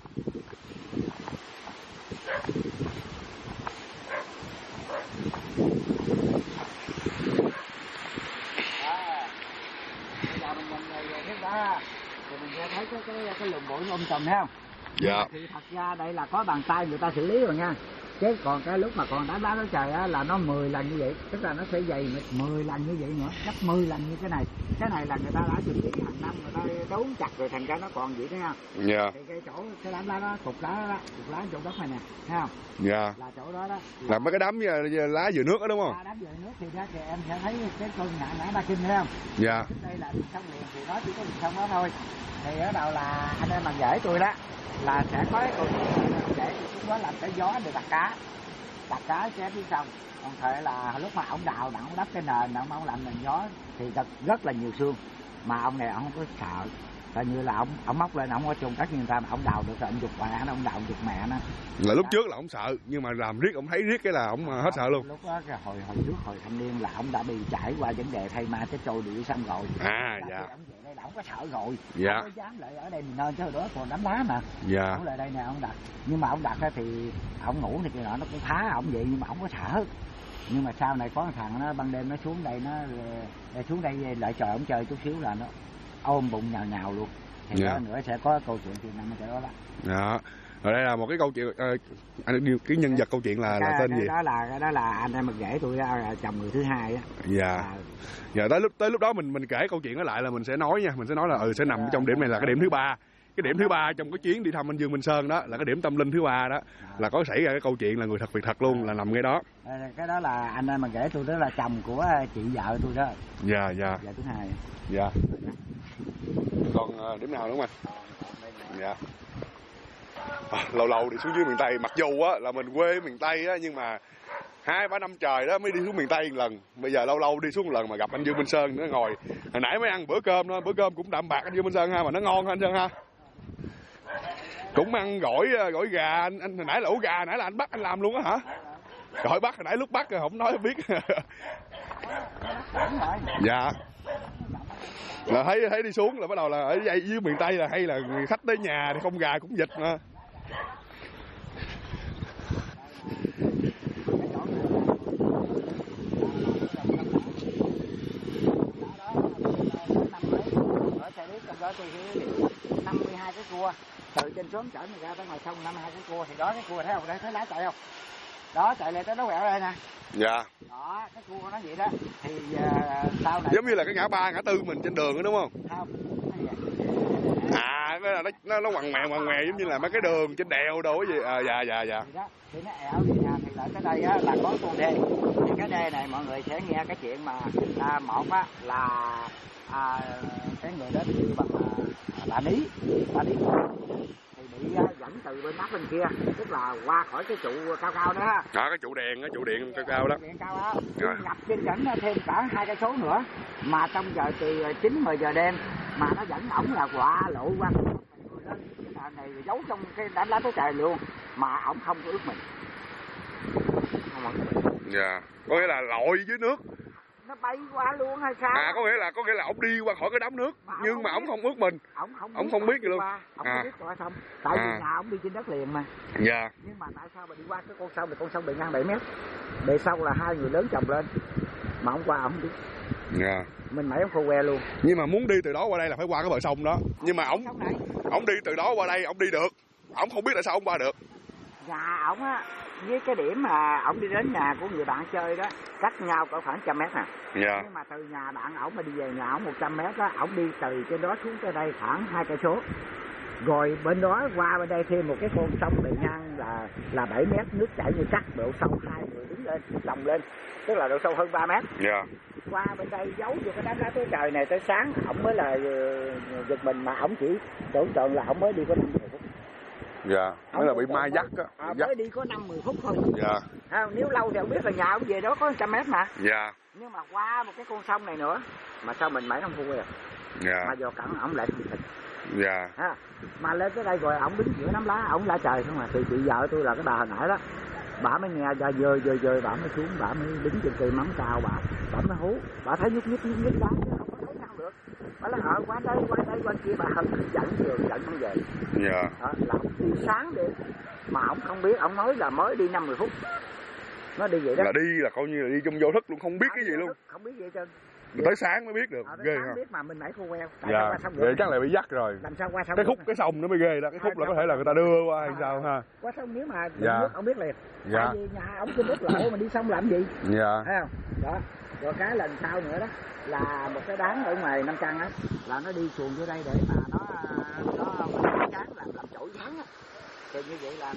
Bây giờ mình về cái đó thì mình sẽ thấy cái lùm bụi trùm thấy không? Dạ. Thì thật ra đây là có bàn tay người ta xử lý rồi nha. Chứ còn cái lúc mà còn đá đó trời á là nó 10 lần như vậy, tức là nó sẽ dày 10 lần như vậy nữa, gấp 10 lần như cái này. Cái này là người ta đã chuẩn bị hàng năm người ta đốn chặt rồi, thành ra nó còn vậy đấy ha. Dạ. Thì cái chỗ cái đám lá đó, cục lá chỗ đất này nè, thấy không? Dạ. Là chỗ đó đó. Là mấy cái đám lá dừa nước đó đúng không? Đám dừa nước thì ra thì em sẽ thấy cái con ngã ba kinh thấy không? Dạ. Đây là đường sông liền thì nó chỉ có đường sông đó thôi. Thì ở đầu là anh em làm rể tôi đó là sẽ có cái câu chuyện để chúng đó làm cái gió để đặt cá chế phía sông. Còn thể là lúc mà ông đào đặng ông đắp cái nền, ông làm nền gió thì rất là nhiều xương, mà ông này ông không có sợ, Coi như là ông móc lên, ông có chôn cất như người ta mà ông đào được rồi ông giục mẹ nó, ông đào giục mẹ nó. Là lúc trước là ông sợ, nhưng mà làm riết ông thấy riết cái là ông hết sợ luôn. Lúc đó hồi trước hồi thanh niên là ông đã bị trải qua vấn đề thay ma cái trôi địa xong rồi. Dạ. Ông về đây là ông có sợ rồi. Dạ. Ông có dám lại ở đây mình nên chứ hồi đó còn đám đá mà. Dạ. Ông lại đây nè ông đặt, nhưng mà ông đặt thì ông ngủ thì kia nọ nó cũng phá ông vậy, nhưng mà ông có sợ. Nhưng mà sau này có thằng nó ban đêm nó xuống đây, nó xuống đây lại trời ông chơi chút xíu là nó ôm bụng nhào luôn. Thì đó nữa sẽ có câu chuyện chuyện nằm ở chỗ đó. Dạ. Rồi đây là một cái câu chuyện, cái nhân vật câu chuyện là tên gì? Đó là anh em mình kể tôi đó, chồng người thứ hai á. Dạ. Dạ tới lúc đó mình kể câu chuyện đó lại là mình sẽ nói nha, mình sẽ nói là sẽ nằm trong điểm này là cái điểm thứ ba. Cái điểm thứ ba trong cái chuyến đi thăm anh Dương Minh Sơn đó là cái điểm tâm linh thứ ba đó, là có xảy ra cái câu chuyện là người thật việc thật luôn, là nằm ngay đó. Cái đó là anh em mình kể tôi, đó là chồng của chị vợ tôi đó. Dạ. Vợ thứ hai. Dạ. Còn điểm nào nữa không anh? Dạ. Lâu lâu đi xuống dưới miền Tây, mặc dù á là mình quê miền Tây á, nhưng mà 2-3 năm trời đó mới đi xuống miền Tây một lần. Bây giờ lâu lâu đi xuống một lần mà gặp anh Dương Minh Sơn nó ngồi. Hồi nãy mới ăn bữa cơm đó, bữa cơm cũng đạm bạc anh Dương Minh Sơn ha, mà nó ngon ha anh Sơn ha. Cũng ăn gỏi gà, anh hồi nãy là ổ gà, hồi nãy là anh bắt anh làm luôn á hả? Gọi bắt hồi nãy lúc bắt rồi không nói không biết. Dạ. Là thấy đi xuống là bắt đầu là ở dưới miền Tây là hay là người khách tới nhà thì không gà cũng vịt mà. Ở xe buýt trong đó tôi 52 cái cua từ trên xuống chở người ra tới ngoài sông, 52 cái cua thì đó cái cua thấy không, thấy lái chạy không? Đó chạy lại tới đó quẹo đây nè. Dạ. Đó cái cua nó vậy đó thì sau này giống như là cái ngã ba ngã tư mình trên đường đó đúng không? Không. Nó ngoằn ngoèo giống như là mấy cái đường trên đèo đồ cái gì. Dạ. Thì nó ẹo vậy nè, thì lại cái đây á là có con đê. Thì cái đê này mọi người sẽ nghe cái chuyện mà một á là cái người đó đi bằng bà ní thì bị dẫn từ bên nắp bên kia, tức là qua khỏi cái trụ cao đó ha. Đó cái trụ điện cao đó. Điện cao đó. Ngập trên đỉnh thêm cả 2 cây số nữa, mà trong giờ từ 9-10 giờ đêm mà nó dẫn ổng là quạ lộ qua cái này giấu trong cái đám lá tối trời luôn, mà ổng không có ướt mình. Dạ. Có nghĩa là lội dưới nước. Nó bay qua luôn hay sao? Có nghĩa là ổng đi qua khỏi cái đám nước, nhưng mà ổng không ướt mình. Ổng không biết gì luôn. Ổng không biết qua sông. Tại vì nhà ổng đi trên đất liền mà. Dạ. Nhưng mà tại sao mà đi qua cái con sông bề ngang 7 mét. Bề sau là 2 người lớn chồng lên. Mà ổng qua ổng biết. Dạ. Mình mãi ổng khô que luôn. Nhưng mà muốn đi từ đó qua đây là phải qua cái bờ sông đó. Nhưng mà ổng đi từ đó qua đây ổng đi được. Ổng không biết tại sao ổng qua được. Nhà ổng á, với cái điểm mà ổng đi đến nhà của người bạn chơi đó, cách nhau cỡ khoảng 100 mét nè. Dạ. Nhưng mà từ nhà bạn ổng mà đi về nhà ổng 100 mét đó, ổng đi từ trên đó xuống tới đây khoảng 2 cây số. Rồi bên đó qua bên đây thêm một cái con sông bề ngang là 7 mét, nước chảy như cắt, độ sâu 2 người đứng lên, chồng lên, tức là độ sâu hơn 3 mét. Dạ. Qua bên đây giấu vô cái đám lá tối trời này tới sáng, ổng mới là giật mình, mà ổng chỉ tưởng tượng là ổng mới đi có 5-10 phút. Dạ. Mới là bị ma dắt á. Mới đi có 5-10 phút thôi. Dạ. Nếu lâu thì không biết là nhà ổng về đó có 100 mét mà. Dạ. Nhưng mà qua một cái con sông này nữa, mà sao mình mãi không vui à? Dạ. Mà do cẩn ổng lại không thịt. Dạ. Mà lên tới đây rồi ổng đứng giữa nắm lá, ổng la trời không à. Thì chị vợ tôi là cái bà hồi nãy đó, bà mới nghe ra dơi, bà mới xuống, bà mới đứng trên cây mắm cao, bà mới hú, bà thấy nhúc đá chứ không có thấy sao được. Bà nói qua đây qua kia, bà không dẫn không về. Dạ. Là ổng đi sáng đêm mà ổng không biết, ổng nói là mới đi 5-10 phút. Nó đi vậy đó. Là đi là coi như là đi trong vô thức luôn, không biết cái gì luôn. Không biết gì hết trơn. Tới sáng mới biết được. Ghê ha. Biết mà mình nãy khô queo. Dạ. Vậy chắc là bị dắt rồi. Làm sao qua sông? Cái khúc cái sông nó mới ghê đó, cái khúc là có thể là người ta đưa qua hay sao ha. Qua sông nếu mà nước ông biết liền. Dạ. Tại vì nhà ông trên đất lộ mà đi sông làm gì? Dạ. Thấy không? Đó. Rồi cái lần sau nữa đó là một cái đám ở ngoài Nam Căn á, là nó đi xuồng vô đây để mà nó chán làm chổi chán á. Thì như vậy là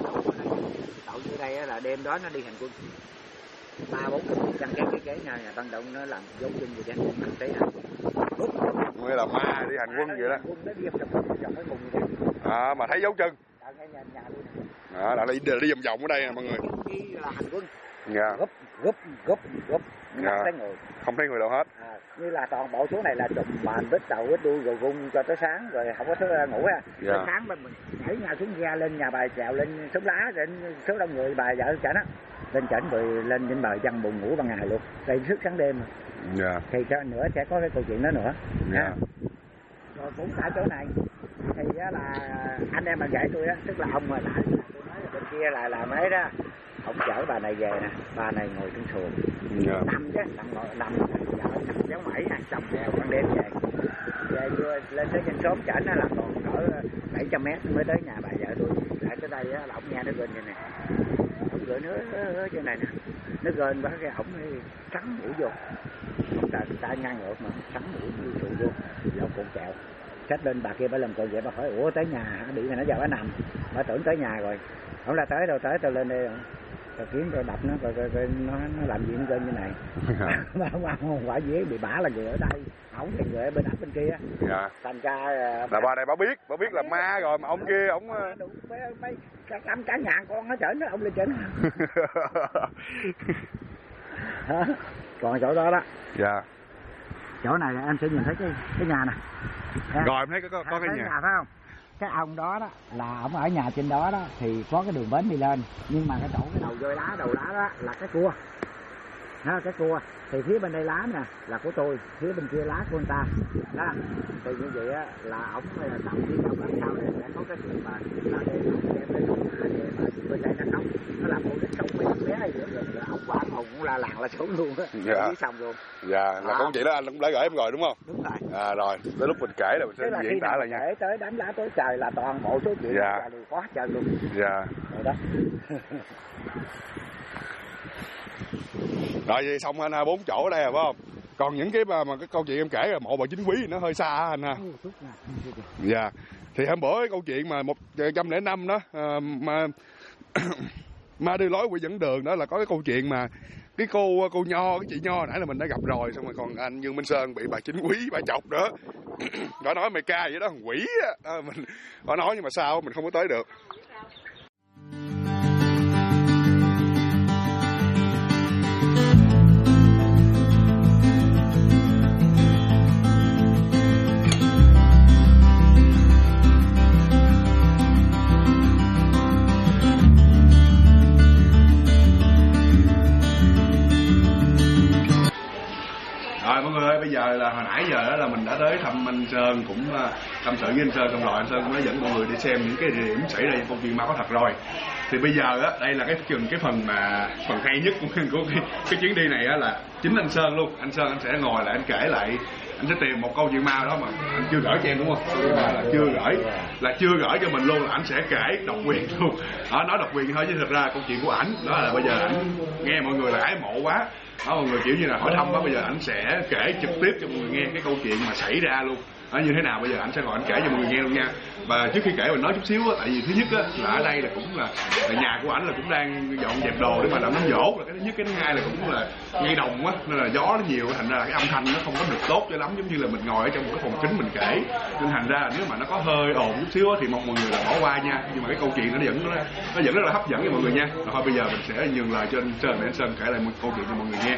đậu vô đây là đêm đó nó đi hành quân. 3-4 căn cái nhà ban đầu nó làm dấu chân vậy đó, mình thấy là nghĩa là ma đi hành quân vậy đó. Quân nó đi vòng cái vùng vậy đó. Mà thấy dấu chân. Nhà luôn. Là đi vòng vòng ở đây nè mọi người. Đi là hành quân. gúp thấy người, không thấy người đâu hết. Như là toàn bộ số này là trùm mền bít đầu bít đuôi rồi vung cho tới sáng rồi không có thứ ngủ ha. Tới sáng mình nhảy nhau xuống ga lên nhà bài trèo lên sống lá lên số đông người bài vợ chảnh á, lên chảnh rồi lên trên bờ dân buồn ngủ ban ngày luôn, đây thức sáng đêm. Thì nữa sẽ có cái câu chuyện đó nữa. Rồi cũng tại chỗ này thì là anh em mà dạy tôi á, tức là ông mà lại tôi nói là bên kia là mấy đó, ông chở bà này về nè, bà này ngồi trên xuồng nằm chứ nằm vợ nằm cháu mẩy chồng đèo ban đêm về vừa lên tới trên xóm chảnh là còn cỡ 700 mét mới tới nhà bà vợ tôi. Lại tới đây là ông nghe nó gên vậy nè, ông gửi nó trên này nè, nó gên quá cái ổng cắn mũi vô, ông ta ngang ngược mà cắn mũi xuồng vô lộn cuộn kẹo. Xách lên bà kia bà làm còn vậy bà hỏi ủa tới nhà hả, bị mày nó giờ bà nằm, bà tưởng tới nhà rồi. Không là tới đâu, tới tôi lên đây rồi kiếm tôi đập nó coi nó làm gì nó trên như này. Mà không phải dễ bị bả là người ở đây, ổng thì người ở bên ấp bên kia. Thành ra là bà này bà biết là ma rồi mà ông kia ổng mấy cả nhà con nó chở nó ông lên chỉnh. Còn chỗ đó đó. Chỗ này em sẽ nhìn thấy cái nhà nè. Rồi em thấy có cái nhà phải không? Cái ông đó là ông ở nhà trên đó thì có cái đường bến đi lên, nhưng mà cái chỗ cái đầu lá đó là cái cua. Đó, cái cua thì phía bên đây lá nè là của tôi, phía bên kia lá của anh ta đó. Thì như vậy là ổng tầm đi đâu làm sao để sẽ có cái chuyện mà là để đem lên mà bên đây nó nóng, nó làm một cái sông bé này giữa rồi ổng qua ổng cũng la làng la xuống luôn á. Xong luôn. Là con chị đó anh cũng đã gửi em rồi đúng không? Đúng rồi. Rồi tới lúc mình kể là mình sẽ diễn tả lại nha. Kể tới đám lá tối trời là toàn bộ số chuyện là đều có trời luôn. Rồi đó. Rồi vậy xong anh ha, 4 chỗ ở đây rồi phải không? Còn những cái mà cái câu chuyện em kể là mộ bà Chính Quý nó hơi xa anh ha. Thì hôm bữa cái câu chuyện mà 105 đó mà ma đưa lối quỷ dẫn đường đó là có cái câu chuyện mà cái cô Nho, cái chị Nho nãy là mình đã gặp rồi, xong rồi còn anh Dương Minh Sơn bị bà Chính Quý bà chọc nữa. Bà nói mày ca vậy đó quỷ á, mình bà nói nhưng mà sao mình không có tới được. Rồi mọi người ơi, bây giờ là hồi nãy giờ đó là mình đã tới thăm anh Sơn, cũng tâm sự với anh Sơn, xong rồi anh Sơn cũng đã dẫn mọi người đi xem những cái địa điểm xảy ra trong công viên ma có thật rồi. Thì bây giờ á, đây là cái phần hay nhất của cái chuyến đi này á, là chính anh Sơn luôn. Anh Sơn anh sẽ ngồi lại anh kể lại, anh sẽ tìm một câu chuyện ma đó mà anh chưa gửi cho em đúng không? Là chưa gửi cho mình luôn, là anh sẽ kể độc quyền luôn. Nói độc quyền thôi chứ thật ra câu chuyện của ảnh đó là bây giờ ảnh nghe mọi người là ái mộ quá. Đó, mọi người kiểu như là hỏi thăm đó, bây giờ ảnh sẽ kể trực tiếp cho mọi người nghe cái câu chuyện mà xảy ra luôn. Như thế nào bây giờ ảnh sẽ ngồi ảnh kể cho mọi người nghe luôn nha. Và trước khi kể mình nói chút xíu á, tại vì thứ nhất á là ở đây là cũng là nhà của ảnh là cũng đang dọn dẹp đồ để mà làm đám giỗ, là cái thứ nhất. Cái thứ hai là cũng là ngay đồng á, nên là gió nó nhiều, thành ra là cái âm thanh nó không có được tốt cho lắm, giống như là mình ngồi ở trong một cái phòng kính mình kể, nên thành ra là nếu mà nó có hơi ồn chút xíu á, thì mong mọi người là bỏ qua nha. Nhưng mà cái câu chuyện nó vẫn rất là hấp dẫn cho mọi người nha. Rồi thôi bây giờ mình sẽ nhường lời cho anh Sơn để anh Sơn kể lại một câu chuyện cho mọi người nghe.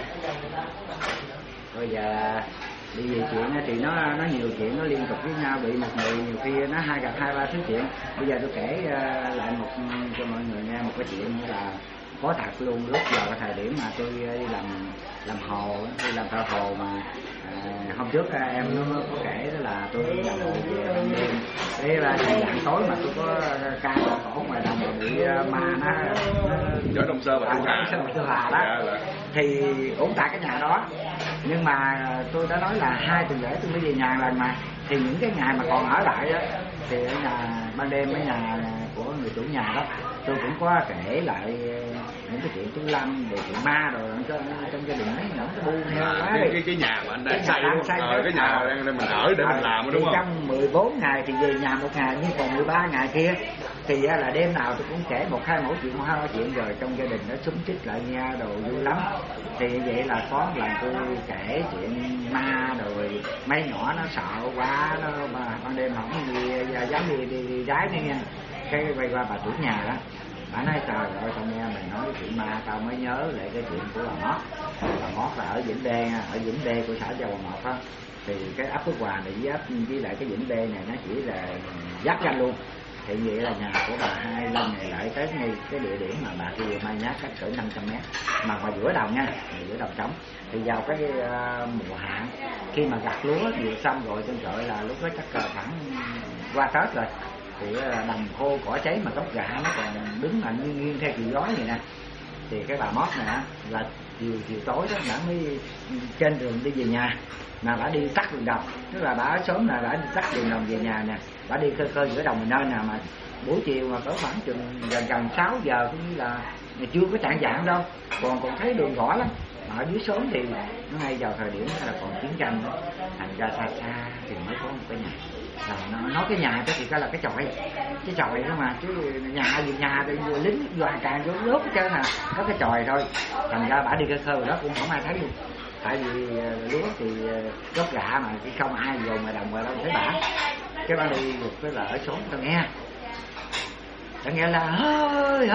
Bây giờ đi về chuyện thì nó nhiều chuyện, nó liên tục với nhau, bị một người nhiều khi nó gặp hai ba thứ chuyện. Bây giờ tôi kể lại cho mọi người nghe một cái chuyện là có thật luôn. Lúc vào cái thời điểm mà tôi đi làm hồ, tôi làm thợ hồ mà hôm trước em nó có kể đó là tôi làm hồ về ban đêm, thế là dạng tối mà tôi có ca cổ ngoài đồng mà bị ma nó Chở Đông Sơn và Tương Hà đó. Thì cũng tại cái nhà đó, nhưng mà tôi đã nói là 2 tuần lễ tôi mới về nhà lần mà. Thì những cái ngày mà còn ở lại đó, thì ở nhà ban đêm ở nhà của người chủ nhà đó, tôi cũng có kể lại những cái chuyện Tú Lâm, về chuyện ma rồi trong gia đình mấy nhỏ cái bu theo quá đi. Cái nhà mà anh đang xây cái nhà đang mình ở để mình làm đúng không? Trong 14 ngày thì về nhà 1 ngày, nhưng còn 13 ngày kia thì là đêm nào tôi cũng kể 1-2 mẫu chuyện, 2 chuyện rồi trong gia đình nó xúm xít lại nghe đồ vui lắm. Thì vậy là có lần tôi kể chuyện ma rồi mấy nhỏ nó sợ quá, nó mà ban đêm không gì dám đi rái nữa nha. Cái quay qua bà chủ nhà đó, Bà nói trời ơi, tao nghe mày nói chuyện ma tao mới nhớ lại cái chuyện của bà Mót. Bà Mót là ở Vĩnh Đê, ở Vĩnh Đê của xã Châu Hòa Mộc á. Thì cái ấp Phước Hòa này với lại cái Vĩnh Đê này nó chỉ là giáp ranh luôn. Thì vậy là nhà của bà Hai Lâm này lại tới ngay cái địa điểm mà bà kia mai nhát cách cỡ 500 mét, mà ngoài giữa đồng nha, giữa đồng trống. Thì vào cái mùa hạn khi mà gặt lúa vừa xong rồi, trên trời là lúc đó chắc khoảng qua Tết rồi, thì đồng khô cỏ cháy mà gốc gạ nó còn đứng mạnh như nghiêng theo chiều gió vậy nè. Thì cái bà Mót này là chiều tối đó đã mới trên đường đi về nhà, mà bà đi tắt đường đồng, tức là bà sớm là đã đi tắt đường đồng về nhà nè. Bà đi khơi giữa đồng nơi nào mà buổi chiều mà có khoảng chừng gần 6 giờ cũng như là chưa có trạng dạng đâu, còn thấy đường rõ lắm. Mà ở dưới xóm thì nó ngay vào thời điểm là còn chiến tranh đó, thành ra xa xa thì mới có một cái nhà. Nó nói cái nhà đó thì cái là cái chòi đó mà, chứ nhà gì nhà thì vừa lính đoàn càng vô lớp hết trơn, có cái chòi thôi. Thành ra bả đi khơi rồi đó cũng không ai thấy luôn, tại vì lúa thì gốc gạ mà, chứ không ai vô ngoài đồng ngoài đâu thấy bả. Cái bả đi được cái là ở xóm tao nghe là ơi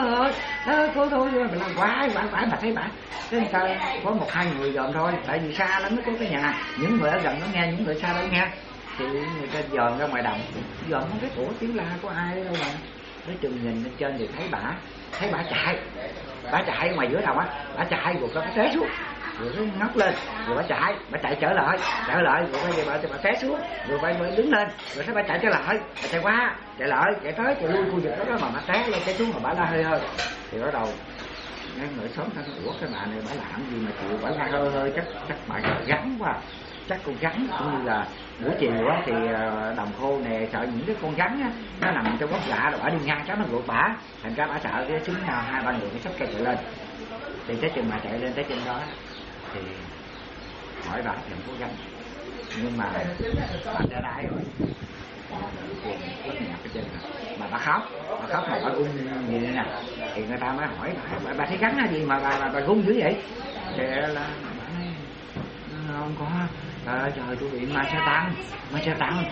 thôi mình làm quái mà thấy bả. Thế người ta có 1-2 người dòm thôi, tại vì xa lắm mới có cái nhà. Những người ở gần nó nghe, những người xa đâu nghe. Thì người ta dòm ra ngoài đồng, dòm không thấy ủa tiếng la có ai đâu mà. Nói chừng nhìn lên trên thì thấy bả chạy ngoài giữa đồng á, bả chạy rồi có té xuống, rồi nó ngóc lên, rồi bả chạy trở lại, rồi bây giờ bả té xuống, rồi bả đứng lên, rồi thấy bả chạy trở lại, bả chạy qua, chạy lại, chạy tới, chạy lui khu vực đó mà té lên té xuống mà bả la hơi, thì bắt đầu người xóm ta nói ủa cái bà này bả làm gì mà chịu bả la hơi, chắc bà gắn quá. Chắc con rắn, cũng như là buổi chiều á thì đồng khô nè sợ những cái con rắn á nó nằm trong gốc gạ rồi bả đi ngang cháu nó gượt bả, thành ra bả sợ cái chúng nào 2-3 người nó sắp cây chạy lên. Thì tới chừng mà chạy lên tới trên đó thì hỏi bả thì không có rắn, nhưng mà bả đã đái rồi, bất nhạc ở trên rồi. Mà bả khóc mà bả run gì nè, thì người ta mới hỏi bà thấy rắn là gì mà bà run dữ vậy? Thì là không có, trời tôi bị ma sa tăng.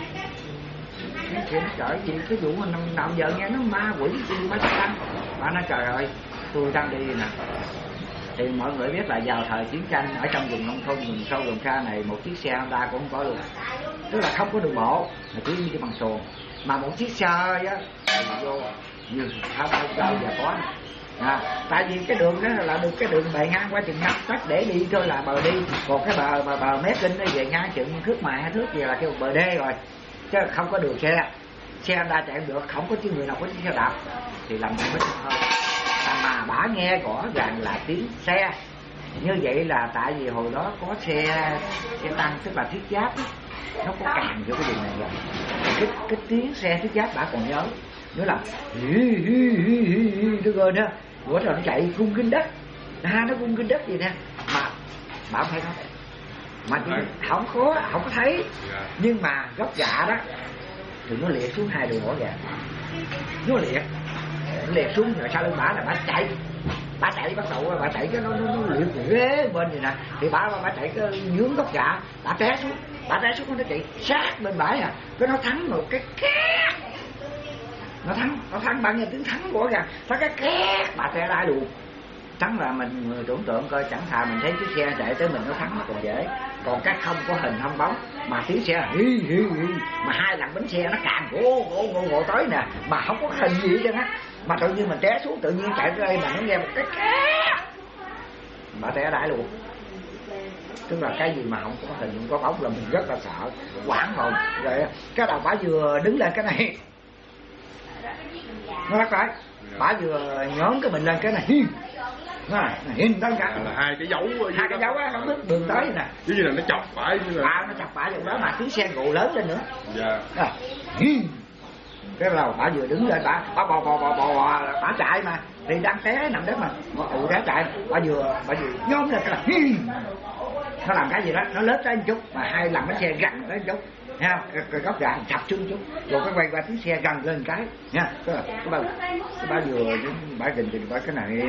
Cái trời chị cái vụ mà nào giờ nghe nó ma quỷ ma sa tăng. Bà nói trời ơi tôi đang đi nè. Thì mọi người biết là vào thời chiến tranh ở trong vùng nông thôn, vùng sâu vùng xa này, một chiếc xe Honda cũng không có luôn, tức là không có đường bộ mà chỉ đi bằng xuồng. Mà một chiếc xe á thì vô như không bao giờ có. Tại vì cái đường đó là được cái đường bề ngang qua chừng 5 tấc để đi thôi là bờ đi, còn cái bờ mép kinh nó về ngang chừng thước mài 2 thước gì là kêu bờ đê rồi, chứ không có đường xe đa chạy được, không có chứ người nào có chiếc xe đạp thì làm gì mới thôi. Mà bả nghe rõ ràng là tiếng xe như vậy là tại vì hồi đó có xe tăng, tức là thiết giáp nó có càng vô cái đường này rồi. Cái tiếng xe thiết giáp bả còn nhớ nữa là tôi rồi đó, bữa rồi nó chạy cung kinh đất, nó cung kinh đất gì nè, mà bảo thấy nó mà không có thấy, nhưng mà gốc gạ đó thì nó liệt xuống 2 đường rõ ràng, nó liệt xuống rồi sau lưng bả là bả chạy bắt đầu bả chạy cái nó liệt ghế bên gì nè, thì bả chạy cái nhướng gốc gạ, bả té xuống nó chạy sát bên bả cái nó thắng một cái két. Nó thắng bạn nghe tiếng thắng của kìa, nó cái két bà té đai luôn. Thắng là mình tưởng tượng coi, chẳng thà mình thấy chiếc xe chạy tới mình nó thắng nó còn dễ, còn cái không có hình không bóng mà tiếng xe hi mà 2 lần bánh xe nó càng gỗ tới nè mà không có hình gì hết á, mà tự nhiên mình té xuống, tự nhiên chạy tới đây mà nó nghe một cái két bà té đai luôn. Tức là cái gì mà không có hình không có bóng là mình rất là sợ, hoảng hồn. Rồi cái đầu bà vừa đứng lên cái này nó lắc lại, bả vừa nhón cái mình lên cái này hiên tất cả là 2 cái dấu á, nó bước đường tới nè, chứ như là nó chọc bả nó chọc bả vào đó mà tiếng xe gù lớn lên nữa. Dạ. Cái đầu bả vừa đứng lên bả bả chạy mà thì đang té nằm đất mà té chạy, bả vừa nhón lên cái là nó làm cái gì đó nó lết ra một chút mà 2 lần bánh xe gắn tới một chút nha, cái góc gà chập xuống chút rồi cái quay qua tiếng xe gần lên cái nha, cái bà vừa bả đình bả cái này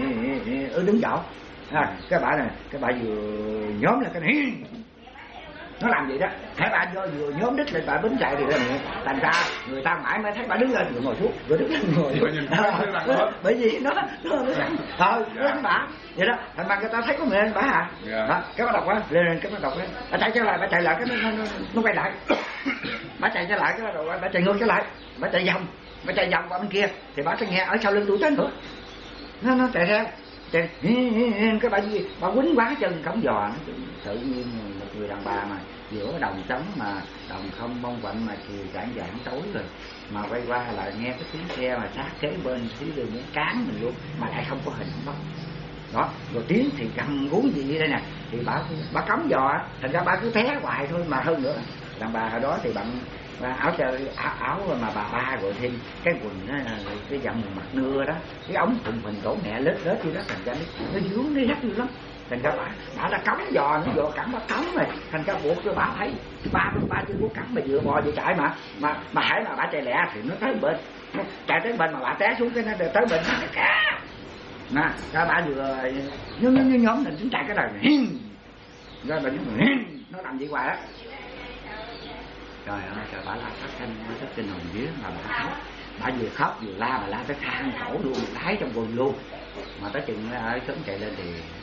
đứng dạo cái bả này, cái bả vừa nhóm là cái này nó làm gì đó, thấy bà vừa nhóm đít lên bà bính chạy thì lên miệng, thành ra người ta mãi mới thấy bà đứng lên rồi ngồi xuống, rồi đứng lên ngồi xuống. Bởi vì nó đánh bà vậy đó, thành ra người ta thấy có người lên bà à. Đó, cái bắt đầu quá lên cái bắt đầu bà chạy trở lại, bà chạy lại cái nó quay lại, bà chạy trở lại cái bắt đầu bà chạy ngược trở lại, bà chạy vòng qua bên kia thì bà sẽ nghe ở sau lưng đuổi tới nữa, nó chạy theo. Cái bà quýnh quá chân cổng giò, nó tự nhiên một người đàn bà mà giữa đồng trống mà đồng không bông quạnh mà chiều rạng tối rồi mà quay qua là nghe cái tiếng xe mà sát kế bên phía đường muốn cán mình luôn mà lại không có hình không đó, rồi tiếng thì cầm gú gì đây nè thì bà cấm giò, thành ra bà cứ té hoài thôi. Mà hơn nữa đàn bà hồi đó thì bận áo mà bà ba rồi thêm cái quần đó, cái dặn mặt nưa đó, cái ống thùng mình đổ mẹ lết gì đó, thành ra nó dướng nó rách dữ lắm. Thành ra bà đã cắm giò, nó giò cắm bà cắm rồi, thành ra buộc cho bà thấy ba chưa có cắm mà vừa bò vừa chạy mà hãy mà bà chạy lẹ thì nó tới bên, nó chạy tới bên mà bà té xuống cái nó tới bên nó cá nè, ra bà vừa nhóm mình chúng chạy cái đời rồi mình nó làm gì hoài đó. Trời ơi, trời, bà la thất thanh rất kinh hồn vía mà bà vừa khóc vừa la, bà la tới than khổ luôn, đái trong quần luôn. Mà tới chừng ở sớm chạy lên thì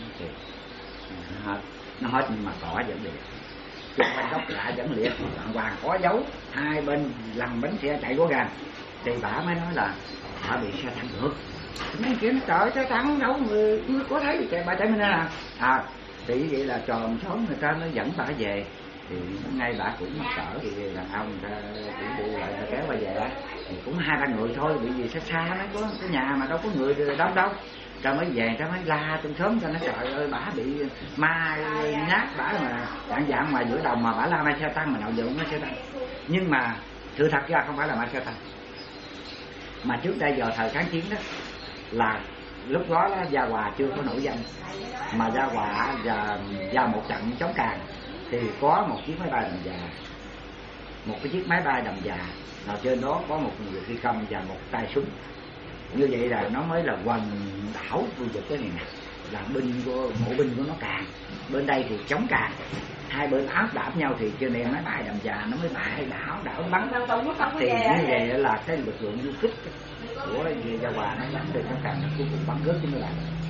nó hết nhưng mà cỏ vẫn liệt, chung quanh gốc lạ vẫn liệt, hoàng có dấu, hai bên lằn bánh xe chạy quá gần thì bà mới nói là bà bị xe tăng ngược. Mấy kia nó trời xe tăng đâu người có thấy thì bà chạy bên đây nè thì vậy là tròn xóm người ta nó dẫn bà về thì ngay bà cũng sợ thì đàn ông người ta cũng bu lại ta kéo bà về thì cũng 2-3 người thôi, bởi vì xa nó có cái nhà mà đâu có người đông đâu. Cho mới về, cho mới la trong sớm cho nó trời ơi bả bị ma nhát bả mà dạng mà giữa đồng mà bả la ma xe tăng mà nào giờ cũng nói xe tăng. Nhưng mà sự thật ra không phải là ma xe tăng, mà trước đây giờ thời kháng chiến đó là lúc đó Gia Hòa chưa có nổi danh, mà Gia Hòa vào một trận chống Càn thì có một chiếc máy bay đầm già, một cái chiếc máy bay đầm già là trên đó có một người phi công và một tay súng. Như vậy là nó mới là quần đảo khu vực cái này nè, là binh của bộ binh của nó Càn, bên đây thì chống Càn, hai bên áp đạp nhau thì cho nên máy bay đầm già nó mới bay đảo bắn. Thì như vậy là cái lực lượng du kích của Gia Hòa nó bắn được chống Càn, nó cuối cùng bắn rớt chứ mới là